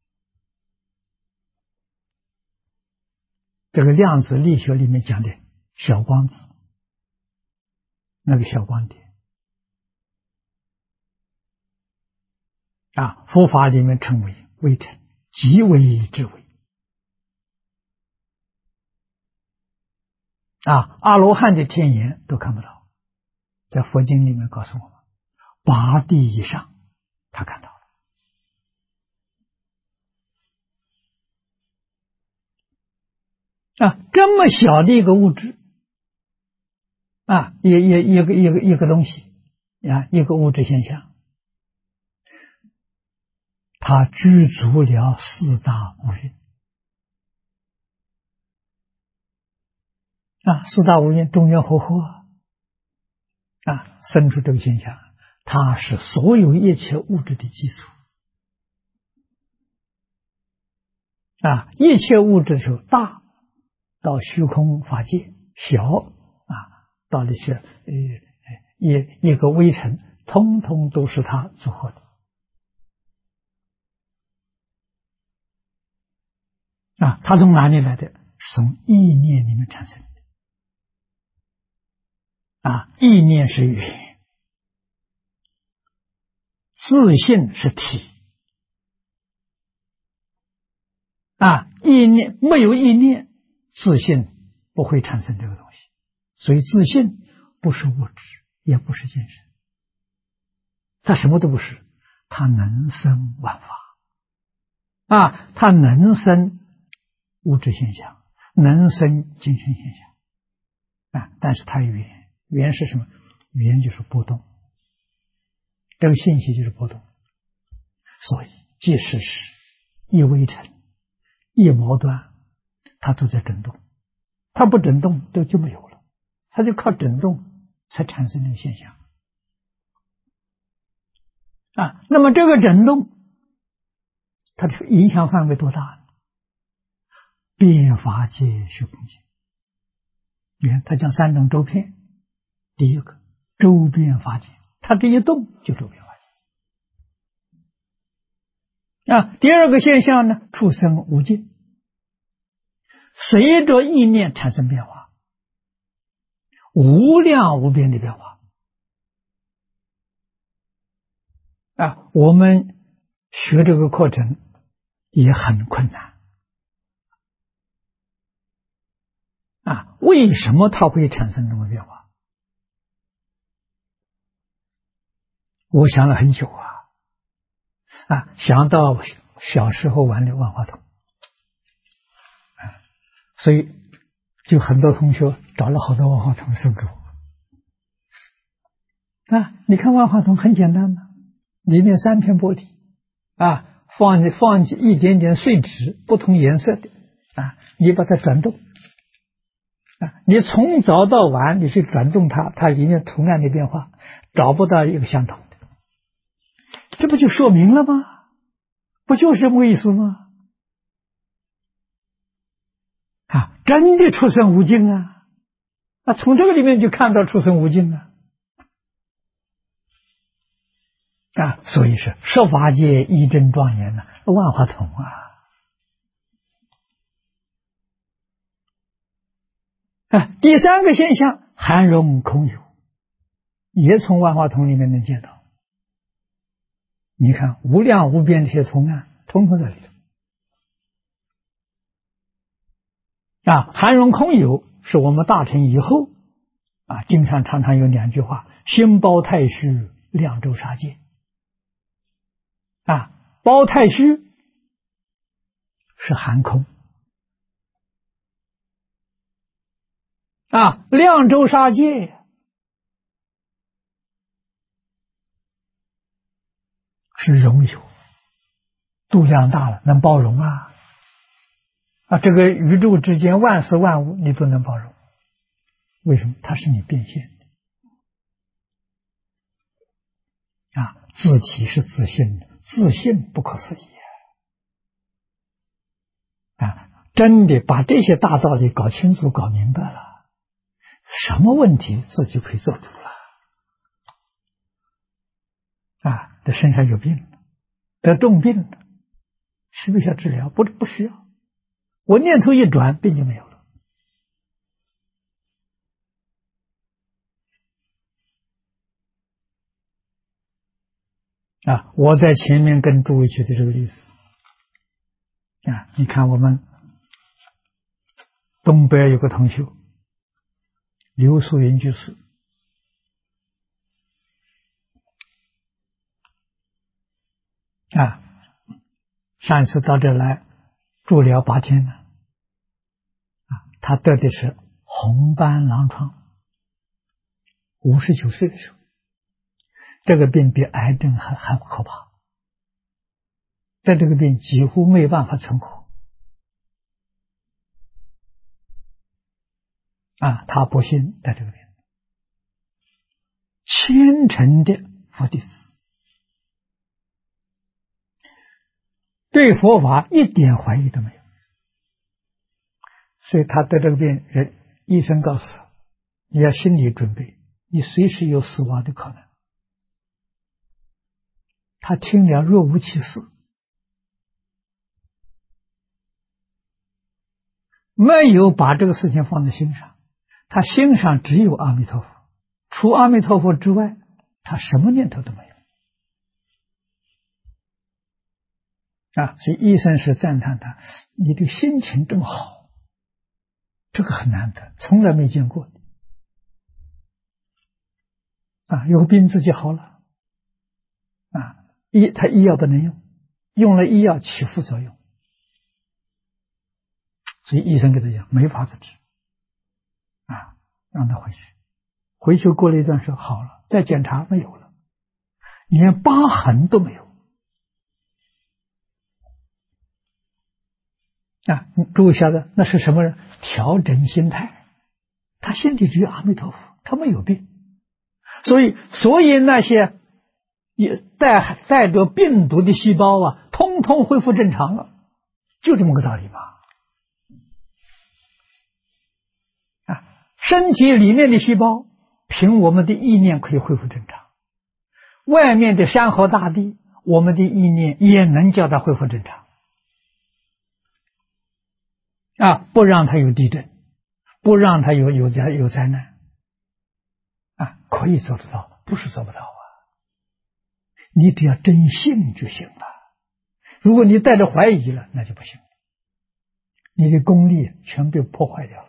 量子力学里面讲的小光子，那个小光点佛法里面称为微尘，极微之微阿罗汉的天眼都看不到，在佛经里面告诉我们8地以上他看到了这么小的一个物质一个东西一个物质现象，它具足了4大五蕴4大五蕴中间合生出这个现象，它是所有一切物质的基础一切物质的时候，大到虚空法界，小到那些一个微尘，通通都是它组合的它从哪里来的？是从意念里面产生的意念是缘，自性是体意念没有意念，自性不会产生这个东西，所以自性不是物质，也不是精神，它什么都不是，它能生万法它能生物质现象，能生精神现象但是它缘是什么？缘就是波动这个信息就是波动。所以即事实、一微尘、一毛端，它都在震动，它不震动就没有了，它就靠震动才产生这个现象啊。那么这个震动，它的影响范围多大呢？遍法界虚空界。你看，它讲3种周遍，第一个周遍法界，它这一动就周遍法界啊。第二个现象呢，畜生无尽，随着意念产生变化，无量无边的变化啊。我们学这个课程也很困难啊。为什么它会产生这么变化？我想了很久啊，想到小时候玩的万花筒所以就很多同学找了好多万花筒送给我啊。你看万花筒很简单的，里面3片玻璃啊，放一点点碎纸，不同颜色的啊，你把它转动啊，你从早到晚你去转动它，它里面图案的变化找不到一个相同的，这不就说明了吗？不就是这么个意思吗？啊，真的出生无尽啊！那从这个里面就看到出生无尽啊！啊，所以是十法界一真庄严呐，万花筒啊！第3个现象，含容空有，也从万花筒里面能见到。你看无量无边这些图案，统统在里头啊！含容空有是我们大乘以后啊，经常常常有2句话：心包太虚，量周沙界啊。包太虚是含空啊，量周沙界是容有，度量大了，能包容啊！这个宇宙之间万事万物你都能包容，为什么？它是你变现的啊！自体是自信的，自信不可思议啊！真的把这些大道理搞清楚、搞明白了，什么问题自己可以做主了啊！这身上有病，得重病了，需不需要治疗？不需要，我念头一转，病就没有了啊！我在前面跟诸位举的这个例子啊，你看我们东北有个同学刘素云居士啊，上一次到这来住疗8天了啊，他得的是红斑狼疮，59岁的时候，这个病比癌症还可怕，在这个病几乎没有办法存活啊，他不幸得这个病，虔诚的佛弟子，对佛法一点怀疑都没有，所以他得这个病，医生告诉他，你要心理准备，你随时有死亡的可能。他听了若无其事，没有把这个事情放在心上，他心上只有阿弥陀佛，除阿弥陀佛之外，他什么念头都没有啊！所以医生是赞叹他，你的心情这么好，这个很难得，从来没见过啊！有病自己好了啊，他医药不能用，用了医药起副作用，所以医生给他讲没法子治啊，让他回去过了一段时间好了，再检查没有了， 连疤痕都没有。啊，诸位晓得那是什么人？调整心态，他心里只有阿弥陀佛，他没有病。所以那些也带着病毒的细胞啊，通通恢复正常了，就这么个道理嘛。啊，身体里面的细胞凭我们的意念可以恢复正常，外面的山河大地，我们的意念也能叫它恢复正常。啊，不让它有地震，不让它有灾难，啊，可以做得到的，不是做不到啊。你只要真信就行了。如果你带着怀疑了，那就不行，你的功力全被破坏掉了。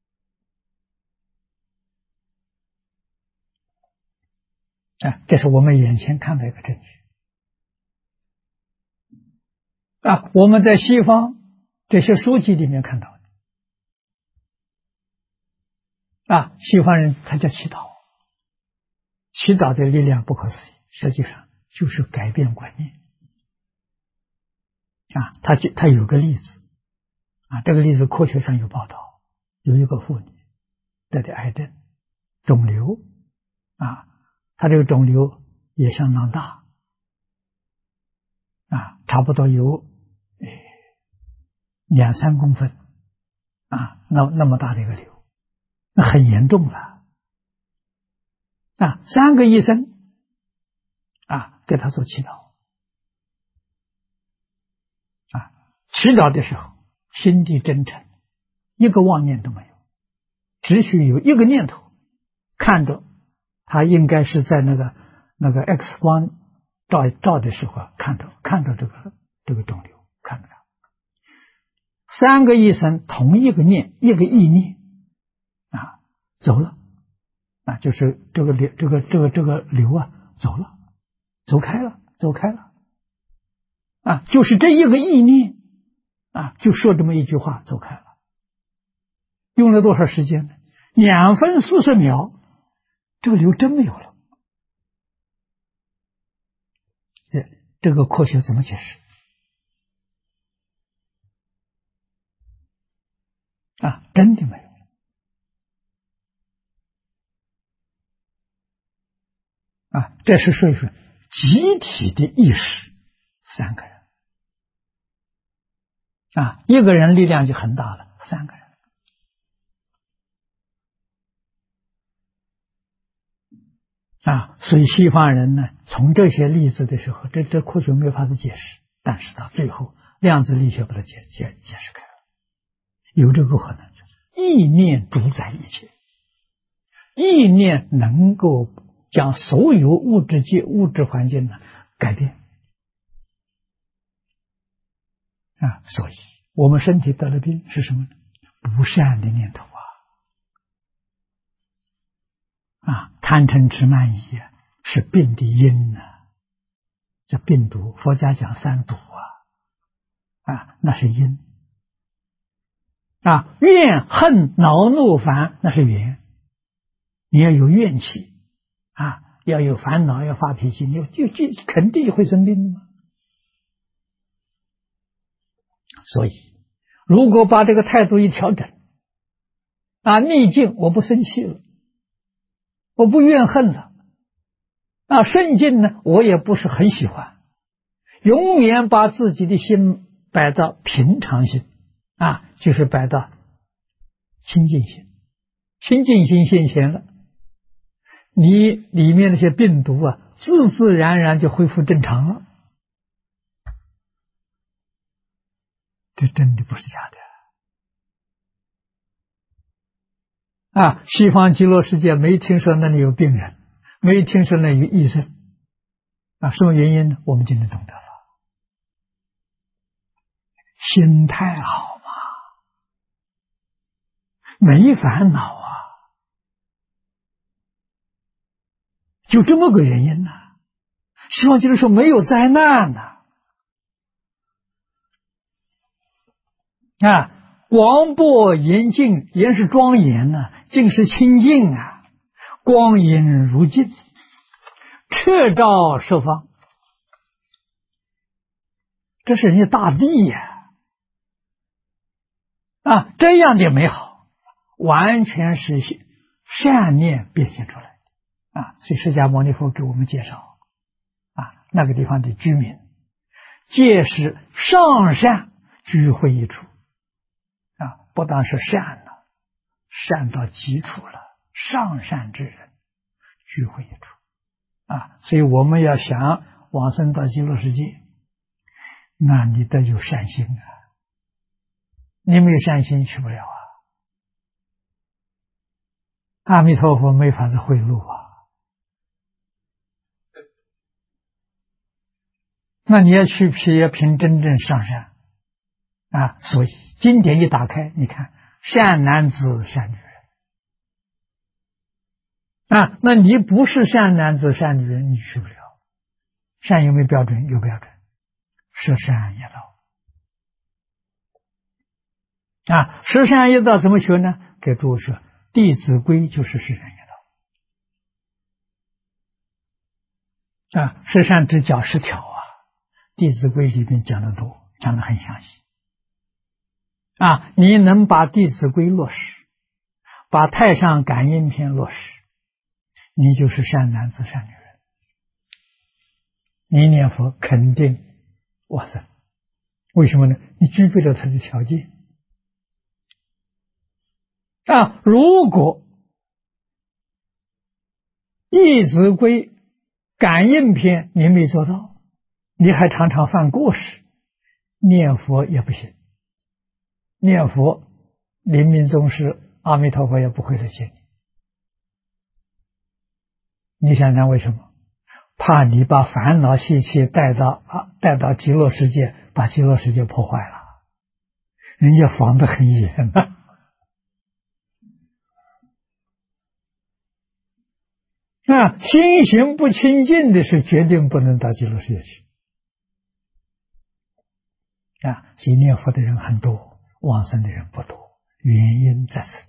啊，这是我们眼前看到一个证据。啊，我们在西方这些书籍里面看到的。啊，西方人他叫祈祷，祈祷的力量不可思议，实际上就是改变观念。啊，他有个例子，啊，这个例子科学上有报道，有一个妇女得的癌症肿瘤，啊，她这个肿瘤也相当大，啊，差不多有2-3公分，啊，那么大的一个瘤，那很严重了。啊，3个医生啊给他做祈祷，啊，祈祷的时候心地真诚，一个妄念都没有，只许有一个念头，看着他应该是在那个 X 光照的时候看着这个肿瘤，看着他。3个医生同一个意念啊走了，啊，就是这个瘤啊走了，走开了，啊，就是这一个意念啊，就说这么一句话，走开了。用了多少时间呢？2分40秒，这个瘤真没有了。这个科学怎么解释？啊，真的没有。啊，这是说集体的意识，3个人。啊，一个人力量就很大了，3个人。啊，所以西方人呢，从这些例子的时候，这科学没有法子解释，但是到最后量子力学把它解释开了，有这个可能，意念主宰一切，意念能够将所有物质环境呢改变。啊，所以我们身体得了病是什么呢？不善的念头啊，贪嗔痴慢疑是病的因呢。这病毒，佛家讲3毒啊，那是因。啊，怨恨恼怒烦那是缘。你要有怨气啊，要有烦恼，要发脾气，你就肯定会生病的嘛。所以，如果把这个态度一调整，啊，逆境我不生气了，我不怨恨了，啊，顺境呢，我也不是很喜欢，永远把自己的心摆到平常心，啊，就是摆到清净心，清净心现前了，你里面那些病毒啊，自自然然就恢复正常了。这真的不是假的啊！西方极乐世界没听说那里有病人，没听说那里有医生啊，什么原因呢？我们今天懂得了，心态好嘛，没烦恼啊，就这么个原因呢。西方极乐说没有灾难呢。啊，广博严净，严是庄严呢，净是清净啊，光阴如镜， 彻照十方，这是人家大地呀！这样的美好，完全是善念变现出来所以释迦牟尼佛给我们介绍那个地方的居民，皆是上善聚会一处不但是善了，善到极处了，上善之人聚会一处所以我们要想往生到极乐世界，那你得有善心你没有善心去不了阿弥陀佛没法子贿赂那你要去也凭真正上善所以经典一打开，你看善男子善女人那你不是善男子善女人，你去不了。善有没有标准？有标准，十善业道十善业道怎么学呢？给诸位说，《弟子规》就是十善业道十善只讲10条弟子规》里面讲的多，讲的很详细你能把《弟子规》落实，把《太上感应篇》落实，你就是善男子善女人，你念佛肯定往生。为什么呢？你具备了他的条件如果《弟子规》感应篇你没做到，你还常常犯过失，念佛也不行。念佛临命终时，阿弥陀佛也不会来接你。你想想为什么？怕你把烦恼习气带到极乐世界，把极乐世界破坏了，人家防得很严心行不清净的是决定不能到极乐世界去所以念佛的人很多，往生的人不多，原因在此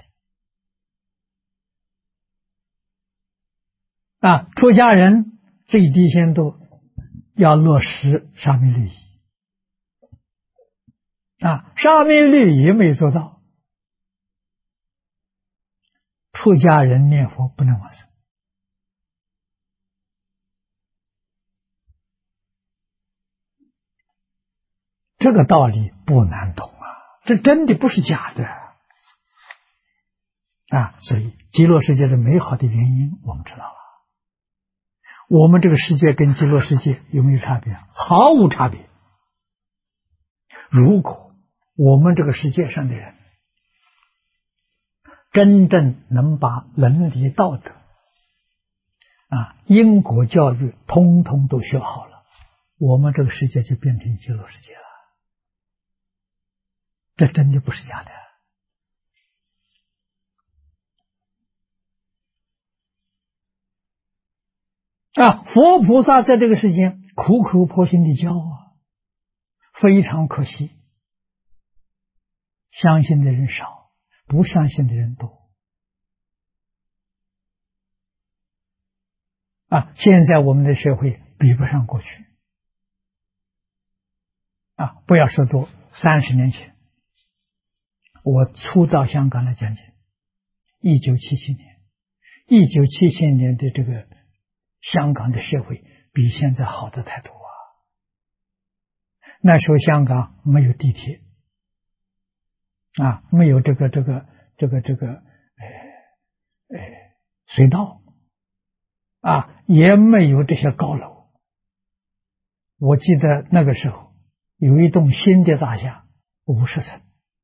地出家人最低限度要落实沙弥律仪沙弥律仪没做到，出家人念佛不能往生。这个道理不难懂这真的不是假的所以极乐世界的美好的原因我们知道了。我们这个世界跟极乐世界有没有差别？毫无差别。如果我们这个世界上的人真正能把伦理道德因果教育通通都学好了，我们这个世界就变成极乐世界了。这真的不是假的佛菩萨在这个世间苦口婆心的教非常可惜，相信的人少，不相信的人多现在我们的社会比不上过去不要说多，30年前我初到香港来讲解，1977年的这个香港的社会比现在好的太多那时候香港没有地铁没有这个隧道也没有这些高楼。我记得那个时候有一栋新的大厦50层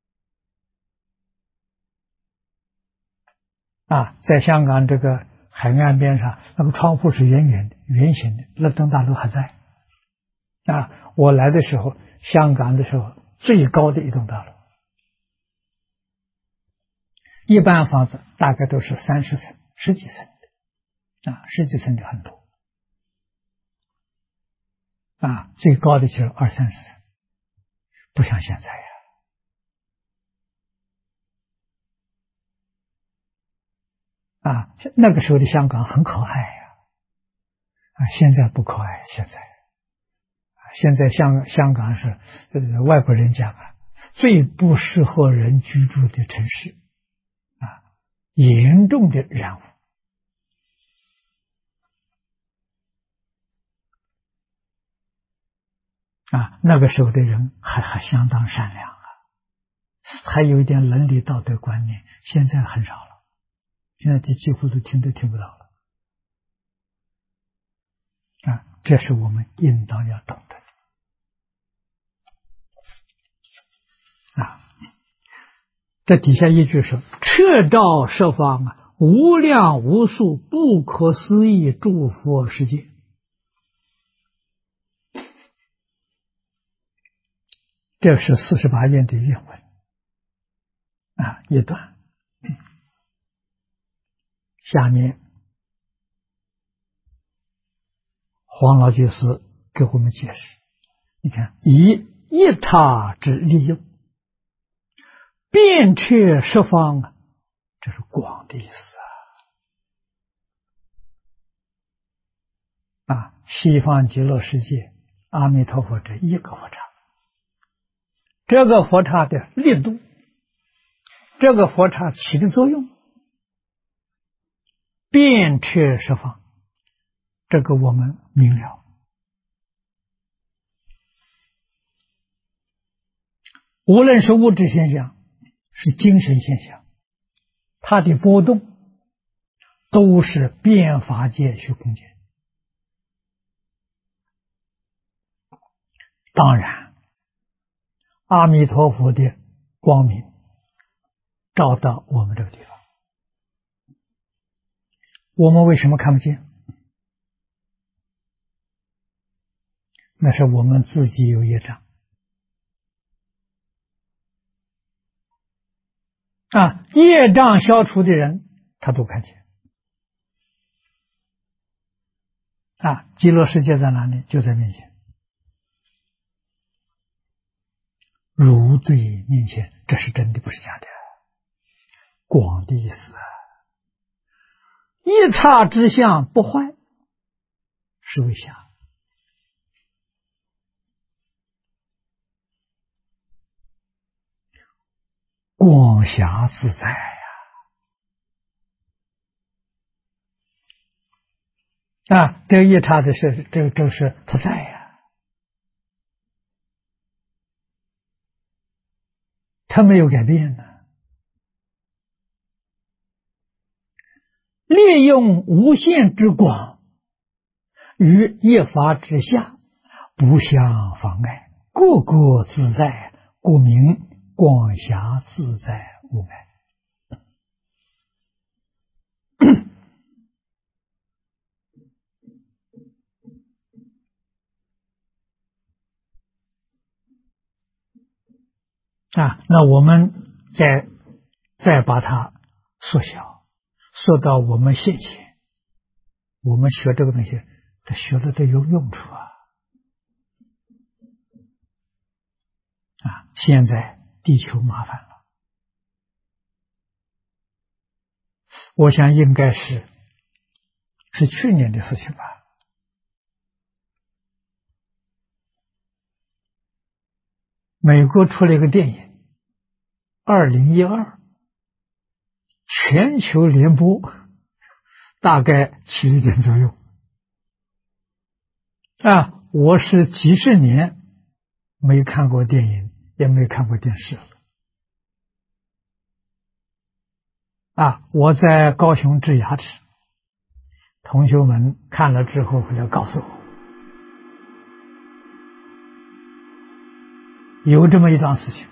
在香港这个海岸边上，那个窗户是圆形的，那栋大楼还在我来的时候，香港的时候最高的一栋大楼，一般房子大概都是30层、10几层的10几层的很多最高的就是20-30层，不像现在那个时候的香港很可爱现在不可爱，现在香港是外国人讲最不适合人居住的城市严重的染污那个时候的人还相当善良还有一点伦理道德观念，现在很少了，现在几乎都听不到了这是我们应当要懂得这底下一句说：“彻照十方无量无数不可思议诸佛世界。”这是48愿的原文一段。下面黄老居士给我们解释，你看，以一刹之利用，遍彻十方这是广的意思西方极乐世界阿弥陀佛这一个佛刹，这个佛刹的力度，这个佛刹起的作用，遍彻十方，这个我们明了。无论是物质现象，是精神现象，它的波动都是变法界虚空间。当然，阿弥陀佛的光明照到我们这个地方，我们为什么看不见？那是我们自己有业障业障消除的人他都看见极乐世界在哪里？就在面前，如对面前，这是真的，不是假的。广的意思一刹之相不坏，是为相。光暇自在这一刹的是这是他在他没有改变利用无限之光于一法之下，不相妨碍，个个自在，故名光暇自在无碍。那我们再把它缩小，缩到我们现前，我们学这个东西，他学了都有用处现在地球麻烦了，我想应该是去年的事情吧。美国出了一个电影2012全球联播，大概起一点作用我是几十年没看过电影，也没看过电视了我在高雄治牙齿，同学们看了之后回来告诉我，有这么一桩事情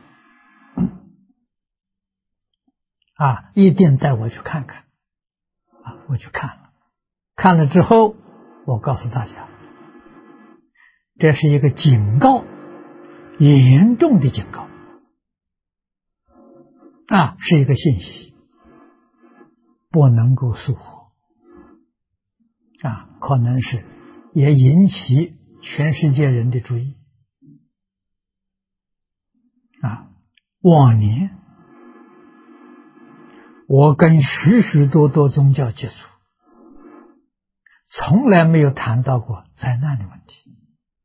一定带我去看看我去看了，看了之后我告诉大家，这是一个警告，严重的警告是一个信息，不能够疏忽可能是也引起全世界人的注意往年我跟许许多多宗教接触， 从来没有谈到过灾难的问题。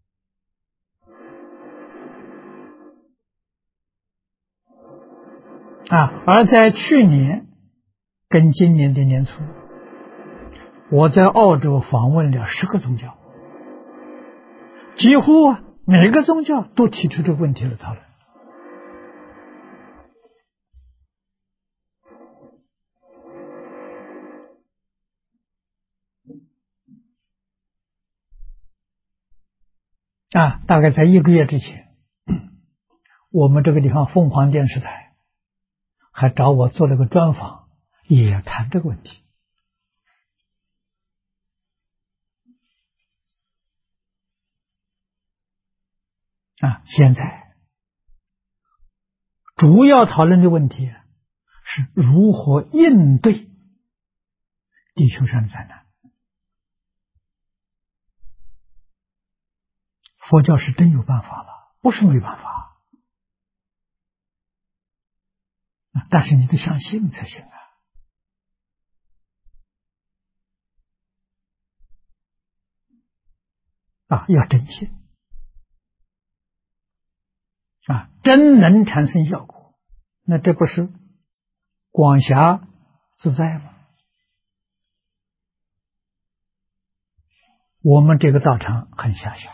而在去年跟今年的年初，我在澳洲访问了10个宗教，几乎每个宗教都提出这个问题来讨论。大概在1个月之前，我们这个地方凤凰电视台还找我做了个专访，也谈这个问题。现在主要讨论的问题是如何应对地球上的灾难。佛教是真有办法了，不是没办法，但是你得相信才行要真信真能产生效果，那这不是广狭自在吗？我们这个道场很狭小，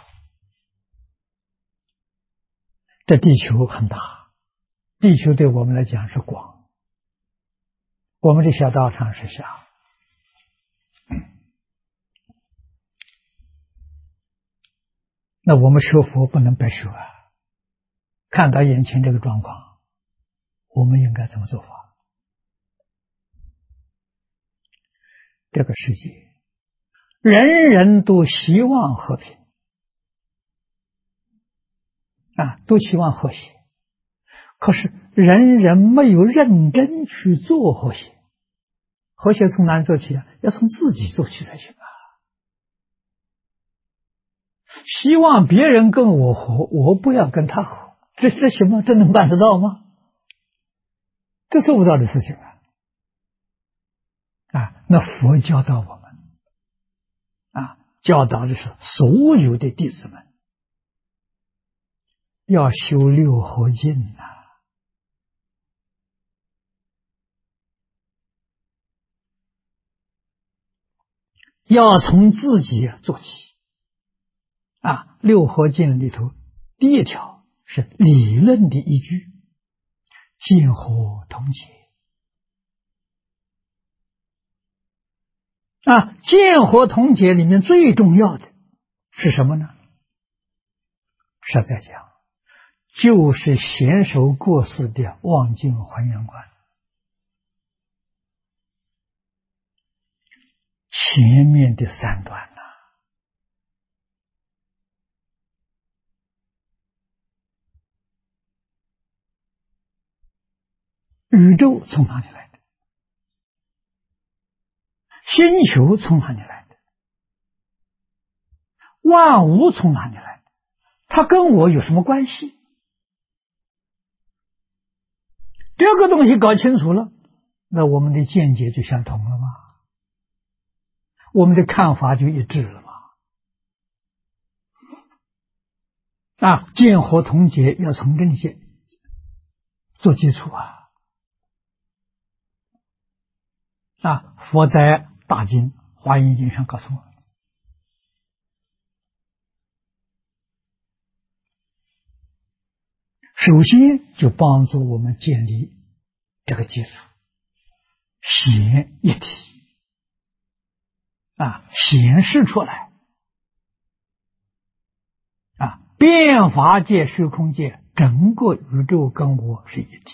这地球很大，地球对我们来讲是广，我们这小道场是狭。那我们学佛不能白学看到眼前这个状况，我们应该怎么做法？这个世界人人都希望和平都希望和谐，可是人人没有认真去做和谐。和谐从哪里做起要从自己做起才行希望别人跟我和，我不要跟他和，这行吗？这能办得到吗？这做不到的事情那佛教导我们教导的是所有的弟子们要修六合敬要从自己做起六合敬里头第一条是理论的依据，见和同解见和同解里面最重要的是什么呢？实在讲就是贤首过世的望境还原观，前面的3段宇宙从哪里来的？星球从哪里来的？万物从哪里来的？它跟我有什么关系？这个东西搞清楚了，那我们的见解就相同了吗？我们的看法就一致了吗？见和同解要从这些做基础佛在大经华严经上告诉我们，首先就帮助我们建立这个基础，显一体显示出来变法界虚空界整个宇宙跟我是一体，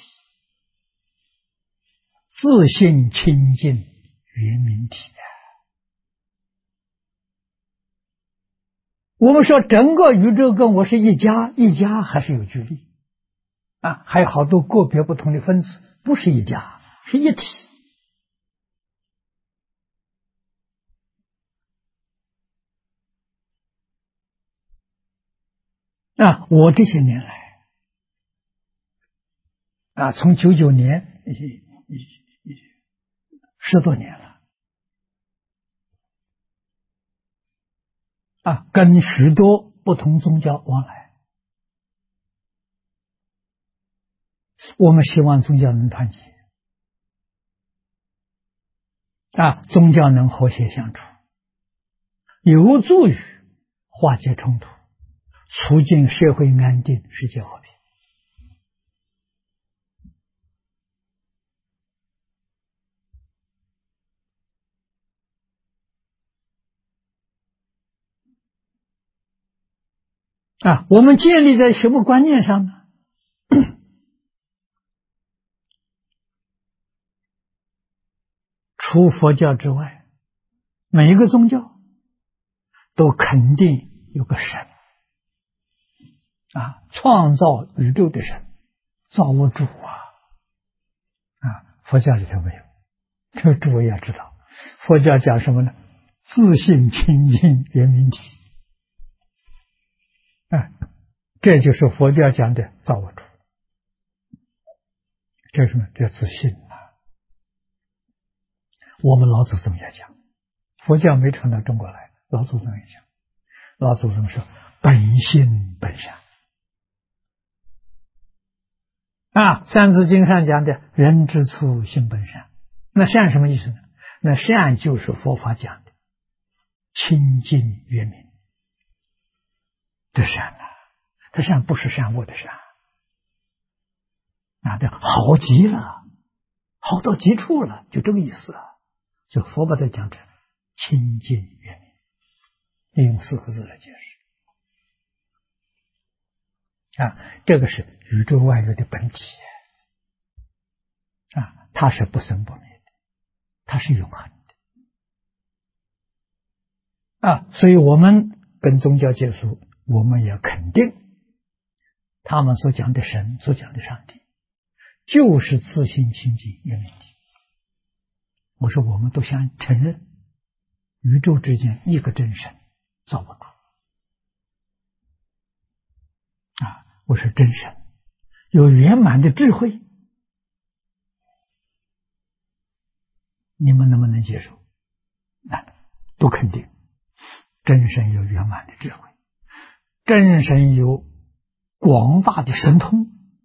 自性清净圆明体我们说整个宇宙跟我是一家，一家还是有距离还有好多个别不同的分子，不是一家，是一体我这些年来从99年10多年了跟许多不同宗教往来。我们希望宗教能团结，宗教能和谐相处，有助于化解冲突，促进社会安定、世界和平。我们建立在什么观念上呢？除佛教之外，每一个宗教都肯定有个神，创造宇宙的神，造物主佛教里头没有，这个诸位要知道，佛教讲什么呢？自性清净圆明体，这就是佛教讲的造物主。这是什么？这自信我们老祖宗也讲，佛教没传到中国来，老祖宗也讲。老祖宗说本性本善三字经上讲的人之初性本善，那善什么意思呢？那善就是佛法讲的清净圆明的善这善不是善恶的善这好极了，好到极处了，就这个意思就佛把它讲成清净圆明，用4个字来解释这个是宇宙万有的本体它是不生不灭的，它是永恒的所以我们跟宗教接触，我们也肯定他们所讲的神，所讲的上帝就是自性清净圆明体。我说我们都想承认宇宙之间一个真神造物主我说真神有圆满的智慧，你们能不能接受？都肯定真神有圆满的智慧，真神有广大的神通，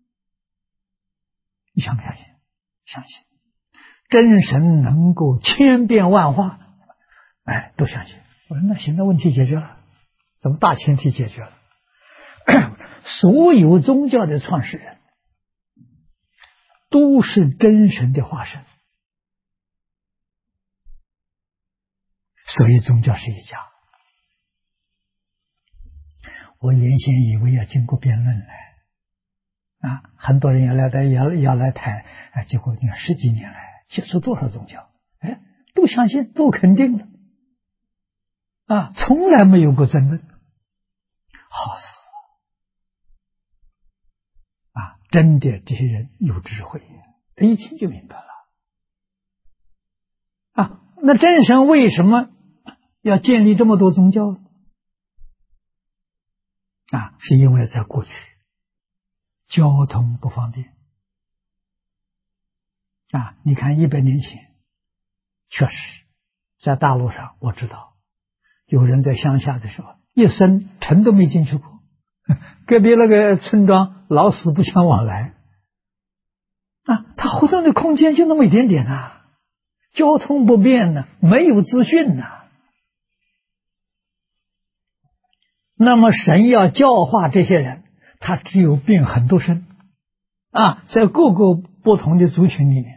你相不相信？相信。真神能够千变万化，都相信。我说那行，那问题解决了，怎么大前提解决了？所有宗教的创始人都是真神的化身，所以宗教是一家。我原先以为要经过辩论很多人要来谈结果你看10几年来接触多少宗教，都相信，都肯定了从来没有过争论，好死真的这些人有智慧，一听就明白了那真神为什么要建立这么多宗教呢？是因为在过去交通不方便你看100年前确实在大陆上，我知道有人在乡下的时候一生城都没进去过，隔壁那个村庄老死不相往来他活动的空间就那么一点点交通不便没有资讯那么神要教化这些人，他只有变很多身在各个不同的族群里面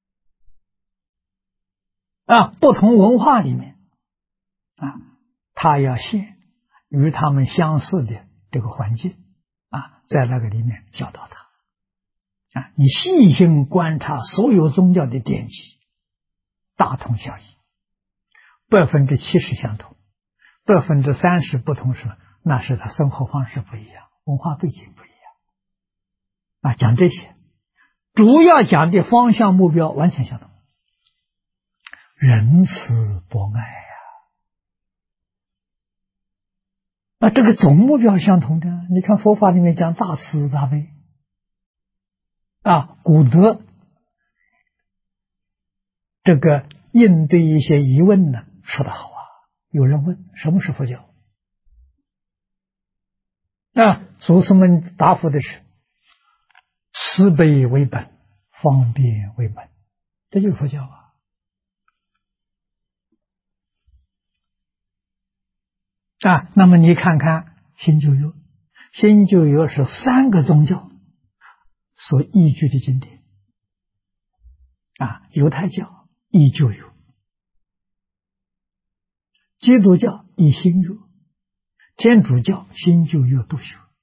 不同文化里面他要现与他们相似的这个环境在那个里面教导他你细心观察所有宗教的典籍，大同小异，70%相同，30%不同时，那是他生活方式不一样，文化背景不一样讲这些主要讲的方向目标完全相同，仁慈博爱这个总目标相同的。你看佛法里面讲大慈大悲古德这个应对一些疑问呢说得好有人问什么是佛教祖师们答复的是：慈悲为本，方便为门，这就是佛教啊。那么你看看新旧约，新旧约是3个宗教所依据的经典犹太教依旧约，基督教依新约，天主教新旧约都有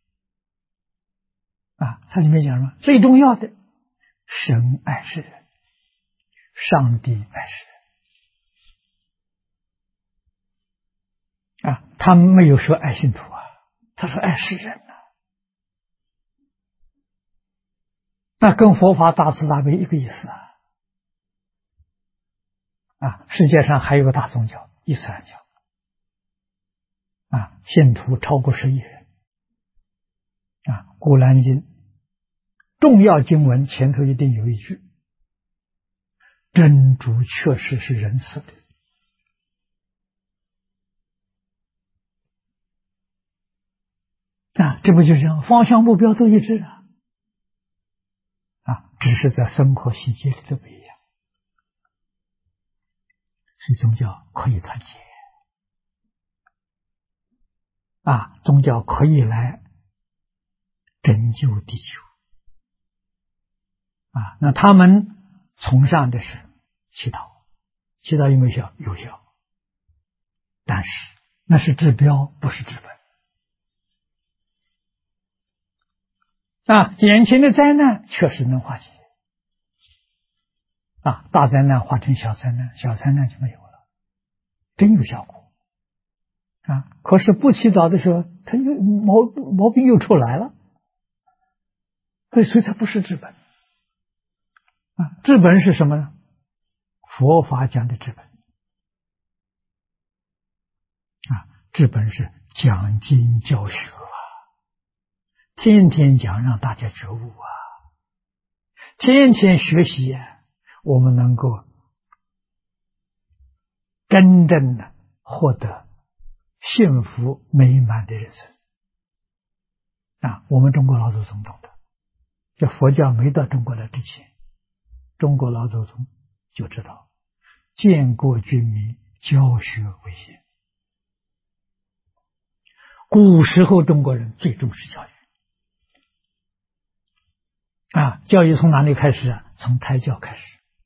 它里面讲什么？最重要的，神爱世人，上帝爱世人他没有说爱信徒他说爱世人那跟佛法大慈大悲一个意思世界上还有个大宗教伊斯兰教信徒超过10亿人古兰经重要经文前头一定有一句：真主确实是仁慈的。这不就这样，方向目标都一致了只是在生活细节里都不一样。所以宗教可以团结宗教可以来拯救地球那他们崇尚的是祈祷，祈祷有没有效？有效，但是那是治标，不是治本眼前的灾难确实能化解大灾难化成小灾难，小灾难就没有了，真有效果可是不祈祷的时候，他又毛病又出来了，所以它不是治本治本是什么呢？佛法讲的治本治本是讲经教学天天讲让大家觉悟天天学习我们能够真正的获得幸福美满的人生我们中国老祖宗懂得，这佛教没到中国来之前，中国老祖宗就知道建国军民，教学为先。古时候中国人最重视教育教育从哪里开始从胎教开始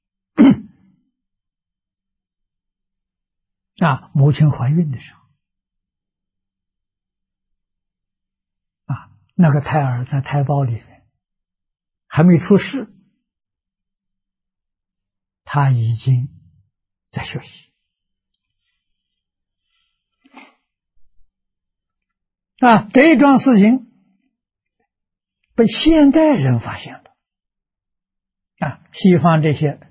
母亲怀孕的时候那个胎儿在胎胞里面还没出世，他已经在学习这一桩事情被现代人发现了西方这些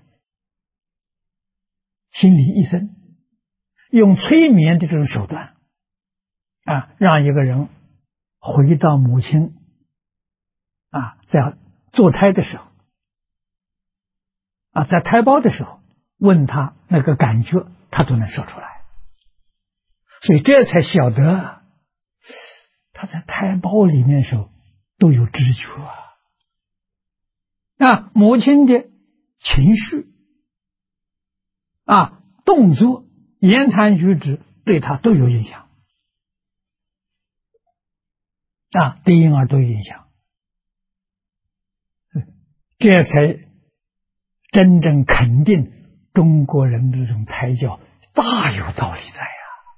心理医生用催眠的这种手段让一个人回到母亲在做胎的时候在胎胞的时候问他那个感觉，他都能说出来，所以这才晓得他在胎胞里面的时候都有知觉母亲的情绪动作、言谈举止对他都有影响对婴儿都有影响，这才真正肯定中国人的这种胎教大有道理在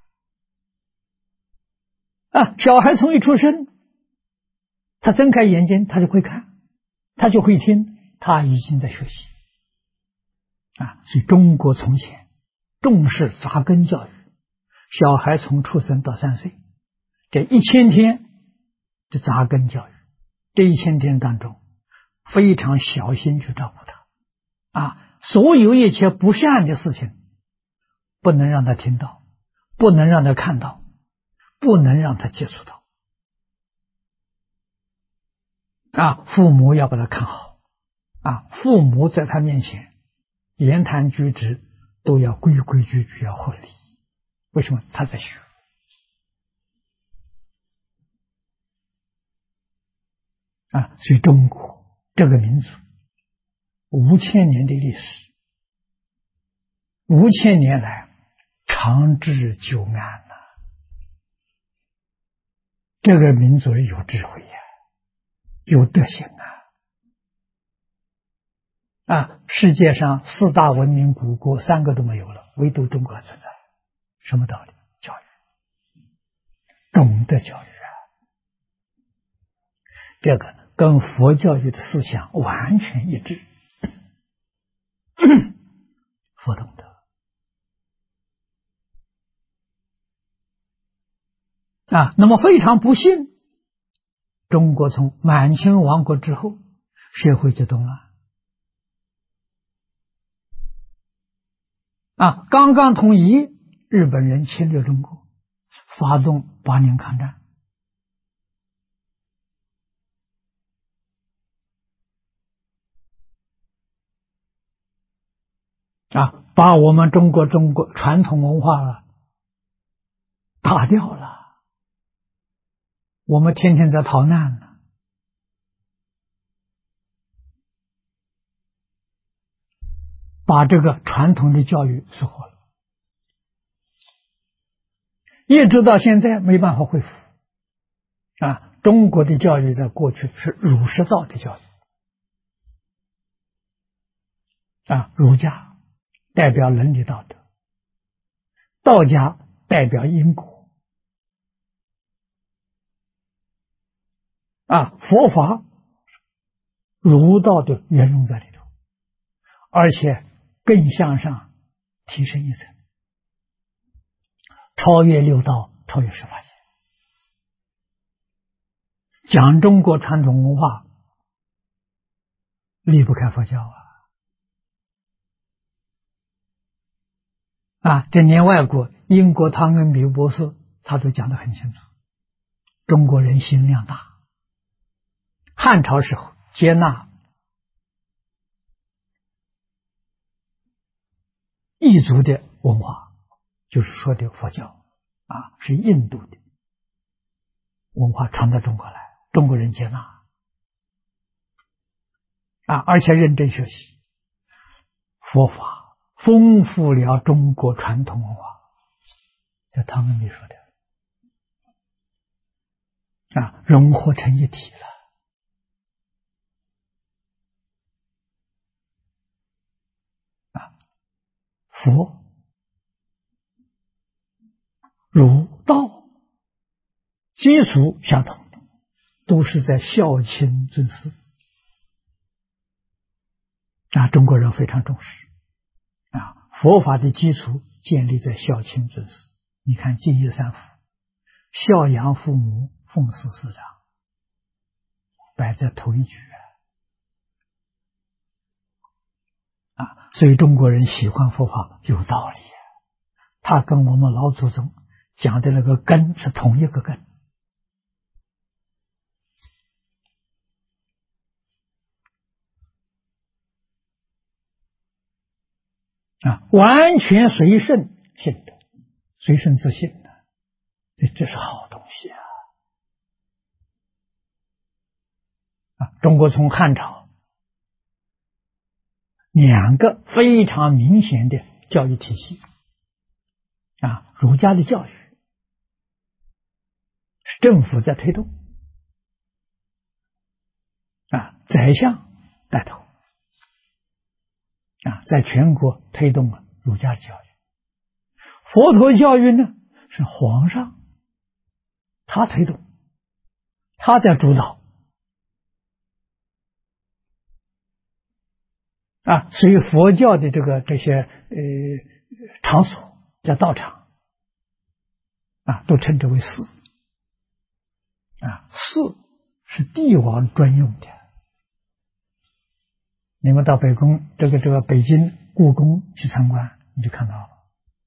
小孩从一出生，他睁开眼睛，他就会看，他就会听，他已经在学习所以中国从前重视扎根教育，小孩从出生到3岁，这1000天的扎根教育，这1000天当中非常小心去照顾他所有一切不善的事情不能让他听到，不能让他看到，不能让他接触到父母要把他看好父母在他面前言谈举止都要规规矩矩，要合理。为什么？他在学所以中国这个民族5000年的历史，5000年来长治久安呐。这个民族有智慧呀，有德行世界上4大文明古国3个都没有了，唯独中国还存在。什么道理？教育，懂得教育这个跟佛教育的思想完全一致。佛懂得那么非常不幸，中国从满清亡国之后，社会就动乱刚刚统一，日本人侵略中国，发动8年抗战把我们中国传统文化打掉了，我们天天在逃难呢。把这个传统的教育失活了，一直到现在没办法恢复中国的教育在过去是儒释道的教育儒家代表伦理道德，道家代表因果佛法儒道的圆融在里头，而且更向上提升一层，超越六道，超越十法界，讲中国传统文化离不开佛教这连外国英国汤恩比博士他都讲得很清楚，中国人心量大，汉朝时候接纳异族的文化，就是说的佛教是印度的文化传到中国来，中国人接纳而且认真学习佛法，丰富了中国传统文化，这汤恩比说的融合成一体了佛儒道基础相同，都是在孝亲尊师中国人非常重视佛法的基础建立在孝亲尊师。你看敬业三福，孝养父母，奉事师长，摆在头一句所以中国人喜欢佛法有道理他跟我们老祖宗讲的那个根是同一个根完全随顺性德，随顺自信的，这是好东西中国从汉朝2个非常明显的教育体系儒家的教育是政府在推动宰相带头在全国推动了儒家的教育。佛陀教育呢是皇上他推动，他在主导所以佛教的这些场所叫道场都称之为寺寺是帝王专用的。你们到北京故宫去参观，你就看到了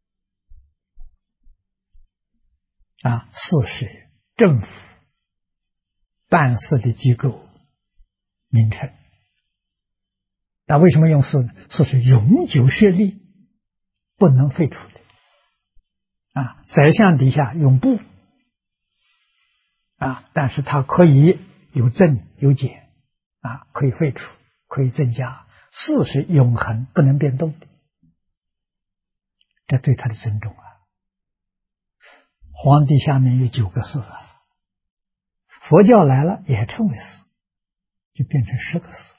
寺是政府办事的机构名称。那为什么用寺呢？寺是永久设立，不能废除的宰相底下用部但是它可以有增有减，可以废除，可以增加，四是永恒不能变动的，这对他的尊重啊。皇帝下面有9个四啊，佛教来了也称为四，就变成10个四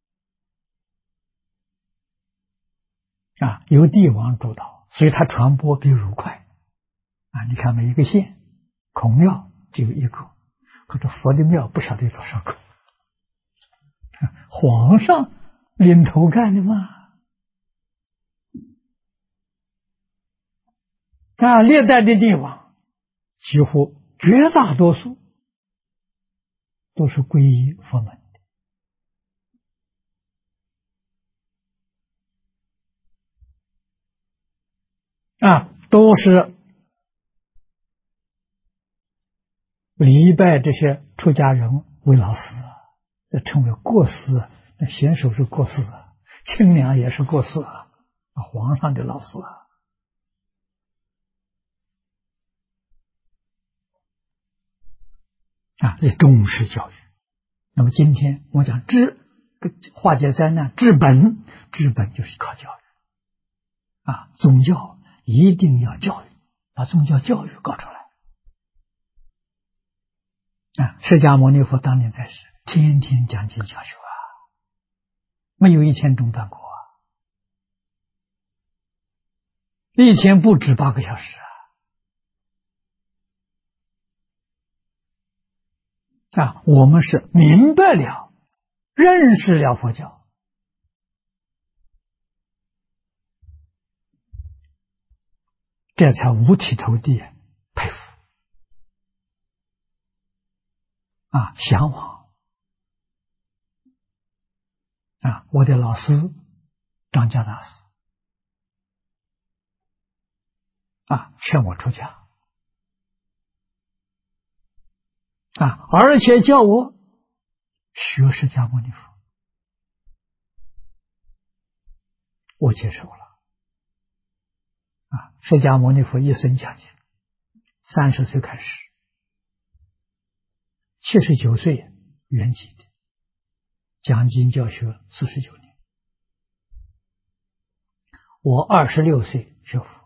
由帝王主导，所以它传播比如快你看每一个县孔庙只有1个，可是佛的庙不晓得有多少个，皇上领头干的嘛。历代的帝王几乎绝大多数都是皈依佛门的都是礼拜这些出家人为老师这称为过师那贤首是过师亲娘也是过师皇上的老师这重视教育。那么今天我讲化解灾难治本就是靠教育宗教一定要教育，把宗教教育搞出来释迦牟尼佛当年在世，天天讲经教学没有一天中断过一天不止8个小时我们是明白了认识了佛教这才五体投地佩服向往我的老师张家大师劝我出家而且叫我学释迦牟尼佛，我接受了释迦牟尼佛一生讲经，30岁开始，79岁圆寂的，讲经教学49年。我26岁学佛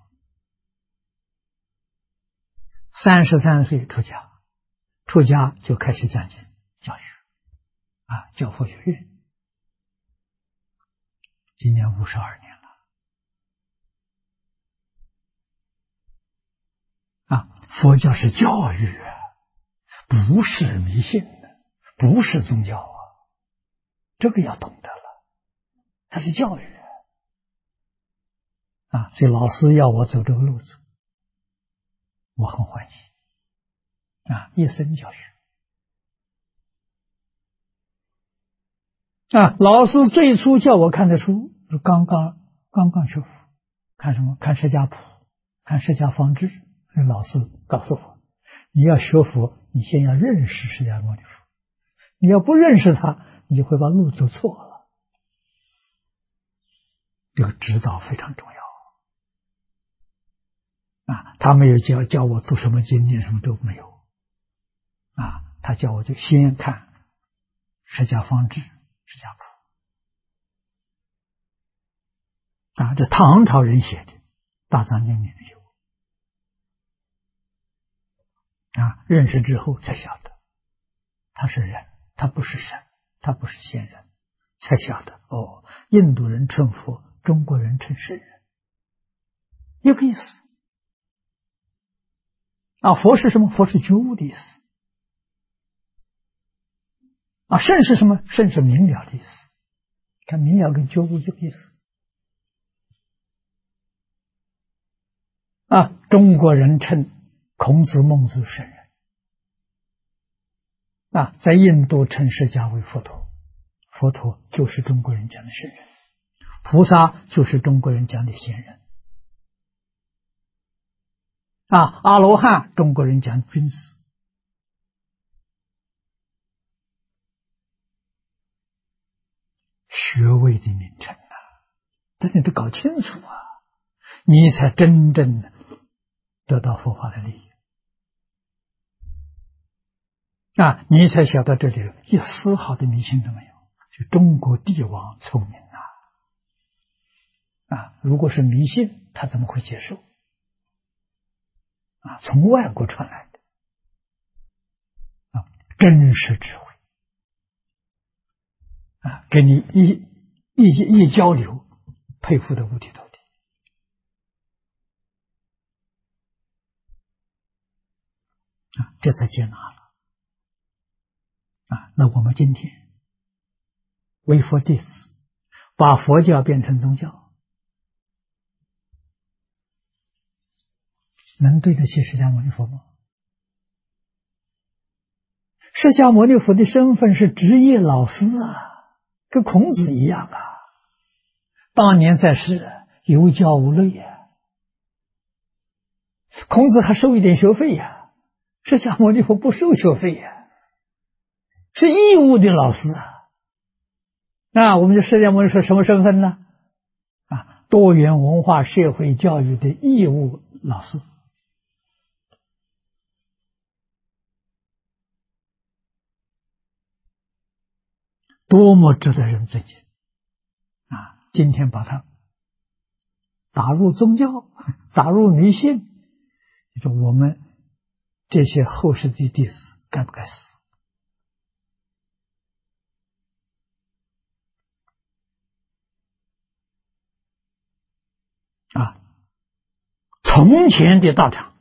，33岁出家，出家就开始讲经教学教佛学院，今年52年了佛教是教育不是迷信不是宗教这个要懂得了，它是教育所以老师要我走这个路子，我很欢喜一生教学老师最初叫我看的书是刚刚学佛，看什么？看释迦谱，看释迦方志。老师告诉我，你要学佛，你先要认识释迦牟尼佛，你要不认识他，你就会把路走错了。这个指导非常重要他没有教我读什么经典，什么都没有他叫我就先看释迦方志、释迦谱这唐朝人写的大藏经里面有认识之后才晓得他是人，他不是神，他不是仙人，才晓得印度人称佛，中国人称圣人，一个意思佛是什么？佛是觉悟的意思圣是什么？圣是明了的意思。看明了跟觉悟一个意思中国人称孔子孟子圣人在印度称释迦为佛陀，佛陀就是中国人讲的圣人，菩萨就是中国人讲的仙人阿罗汉中国人讲君子学位的名称但你得搞清楚你才真正得到佛法的利益你才晓得这里一丝毫的迷信都没有。就中国帝王聪明如果是迷信，他怎么会接受？从外国传来的真实智慧跟你一交流，佩服的五体投地这才接纳了那我们今天为佛弟子，把佛教变成宗教，能对得起释迦牟尼佛吗？释迦牟尼佛的身份是职业老师跟孔子一样当年在世有教无类孔子还收一点学费释迦牟尼佛不收学费是义务的老师那我们就释迦牟尼佛什么身份呢？多元文化社会教育的义务老师。多么值得人尊敬今天把它打入宗教，打入迷信，你说我们这些后世的弟子该不该死？从前的道场，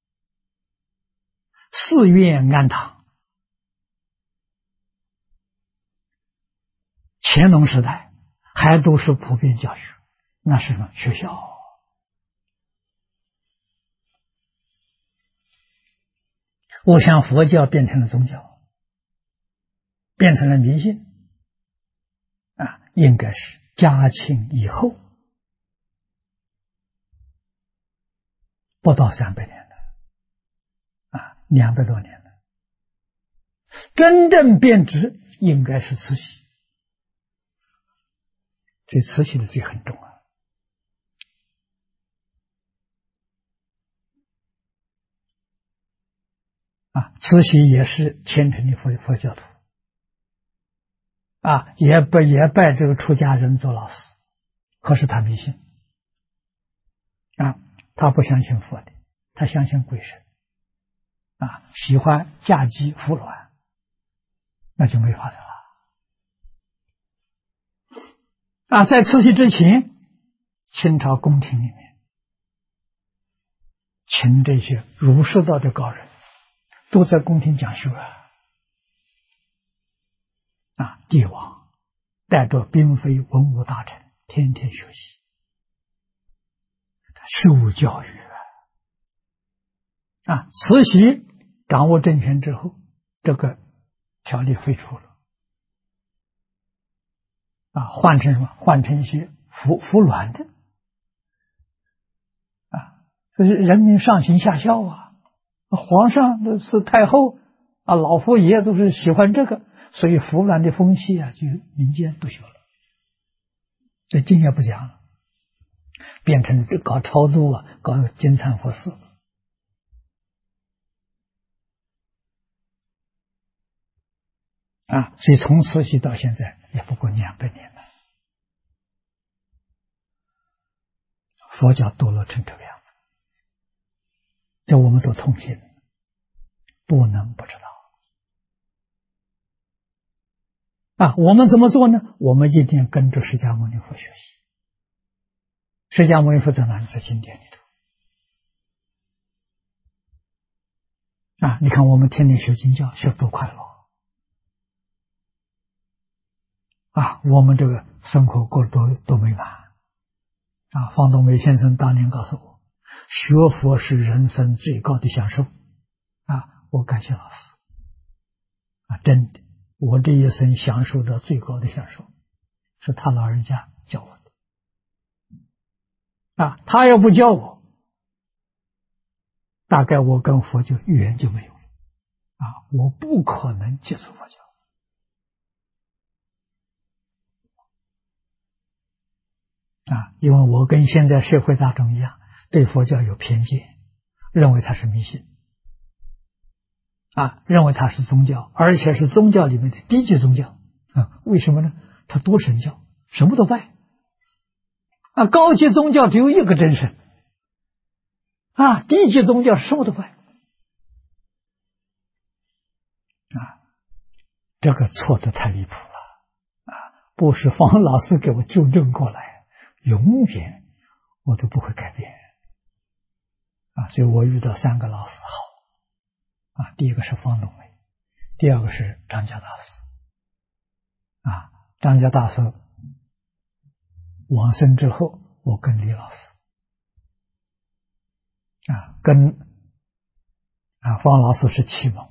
寺院庵堂，乾隆时代还都是普遍教育，那是什么？学校。我想佛教变成了宗教，变成了迷信应该是嘉庆以后不到300年了200多年了。真正变质应该是慈禧，这慈禧的罪很重慈禧也是虔诚的佛教徒也拜这个出家人做老师，可是他迷信他不相信佛的，他相信鬼神喜欢嫁鸡孵卵，那就没法子了在慈禧之前，清朝宫廷里面请这些儒释道的高人都在宫廷讲修帝王带着嫔妃文武大臣天天学习受教育慈禧掌握政权之后，这个条例废除了换成什么？换成一些服卵的这是人民上行下效皇上是太后老佛爷都是喜欢这个，所以服卵的风气就民间不学了，这经也不讲了，变成搞超度搞金忏佛寺所以从慈禧到现在也不过200年了，佛教堕落成这个样子，这我们都痛心，不能不知道我们怎么做呢？我们一定跟着释迦牟尼佛学习。释迦牟尼佛在哪里？在经典里头你看我们天天学经教，学多快乐我们这个生活过得多美满方东梅先生当年告诉我，学佛是人生最高的享受我感谢老师真的，我这一生享受的最高的享受是他老人家教我的他要不教我，大概我跟佛就缘就没有了我不可能接触佛教因为我跟现在社会大众一样，对佛教有偏见，认为它是迷信认为它是宗教，而且是宗教里面的低级宗教为什么呢？它多神教，什么都拜高级宗教只有一个真神低级宗教什么都拜这个错得太离谱了不是方老师给我纠正过来，永远我都不会改变所以我遇到3个老师好第一个是方东梅，第二个是张家大师张家大师往生之后，我跟李老师跟方老师是启蒙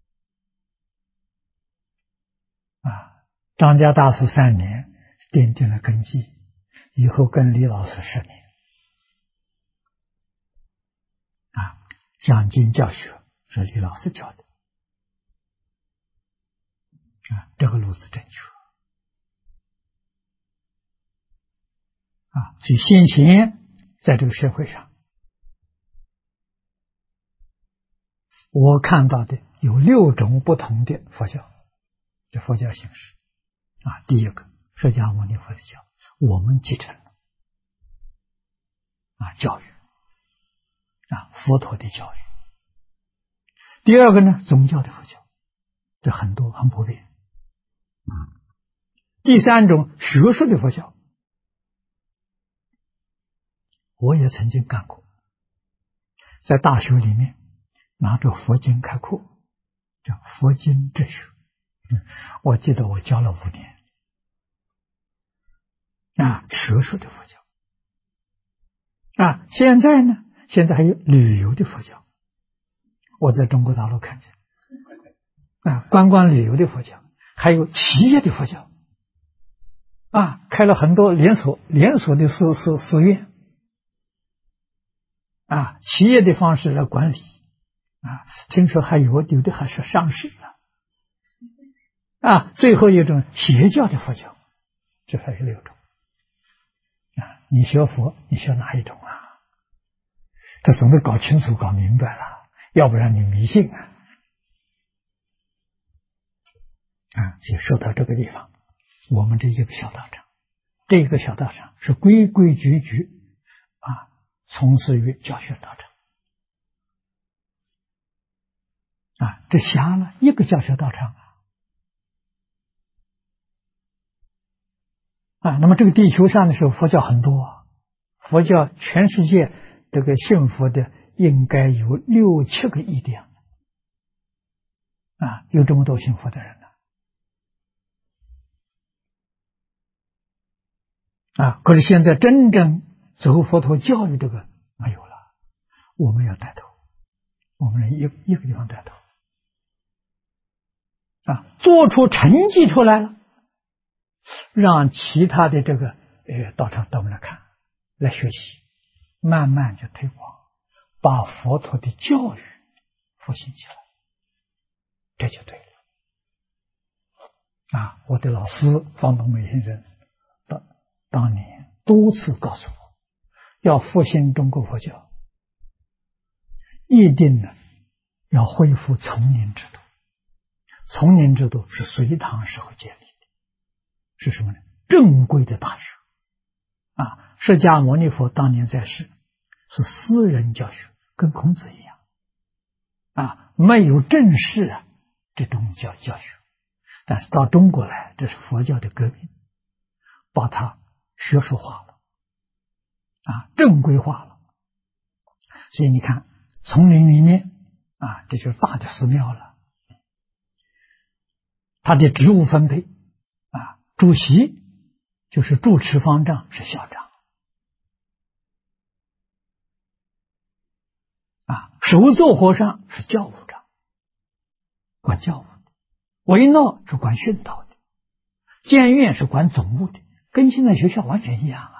张家大师3年奠定了根基，以后跟李老师10年讲经教学是李老师教的这个路子正确所以先前在这个社会上我看到的有6种不同的佛教，这佛教形式第一个释迦牟尼佛的教，我们继承了教育佛陀的教育。第二个呢，宗教的佛教，这很多很普遍第三种学术的佛教，我也曾经干过，在大学里面拿着佛经开课，叫佛经哲学我记得我教了5年学术的佛教现在呢，现在还有旅游的佛教，我在中国大陆看见观光旅游的佛教，还有企业的佛教开了很多连锁的寺院企业的方式来管理听说还有的还是上市了最后一种邪教的佛教，这还有6种你学佛你学哪一种这总得搞清楚搞明白了，要不然你迷信就说到这个地方，我们这一个小道场，这个小道场是规规矩矩从事于教学道场这狭了一个教学道场那么这个地球上的时候佛教很多佛教全世界这个信佛的应该有6、7个亿的样子有这么多信佛的人可是现在真正走佛陀教育这个没有了，我们要带头，我们一个地方带头做出成绩出来了，让其他的这个道场到我们来看来学习，慢慢就推广，把佛陀的教育复兴起来，这就对了我的老师方东梅先生当年多次告诉我，要复兴中国佛教，一定呢要恢复丛林制度。丛林制度是隋唐时候建立的，是什么呢？正规的大学释迦牟尼佛当年在世是私人教学，跟孔子一样没有正式这种教学，但是到中国来，这是佛教的革命，把它学术化了正规化了。所以你看丛林里面这就是大的寺庙了，它的职务分配主席就是住持方丈，是校长首座和尚是教务长，管教务的，维闹是管训导的，监院是管总务的，跟现在学校完全一样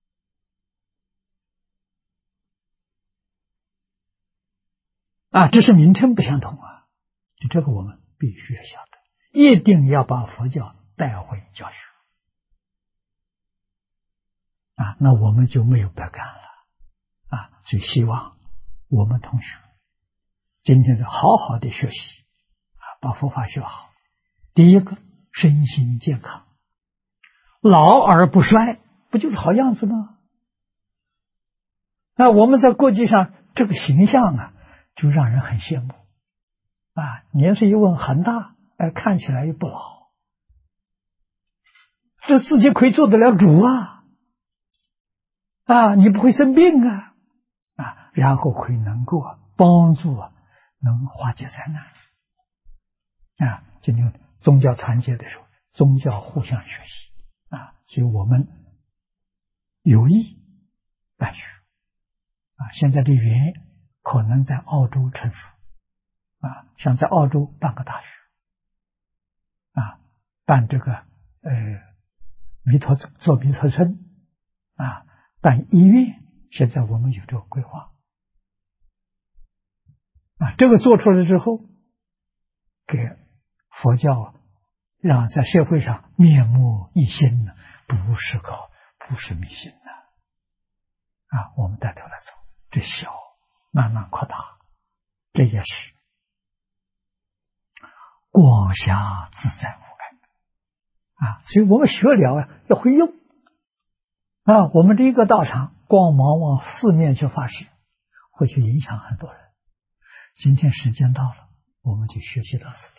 只是名称不相同就这个我们必须要晓得，一定要把佛教带回教学那我们就没有白干了所以希望我们同学今天是好好的学习把佛法学好。第一个，身心健康，老而不衰，不就是好样子吗？那我们在国际上这个形象啊，就让人很羡慕啊。年岁一问很大，看起来又不老，这自己可以做得了主啊，你不会生病啊，然后会能够帮助能化解灾难就你宗教团结的时候，宗教互相学习所以我们有意办学现在的缘可能在澳洲成熟想在澳洲办个大学办这个做弥陀村办医院，现在我们有这个规划这个做出来之后，给佛教让在社会上面目一新呢，不是迷信我们带头来做，这小慢慢扩大，这也是光暇自在无碍所以我们学了要会用我们这一个道场光芒往四面去发誓，会去影响很多人。今天时间到了，我们就学习到此。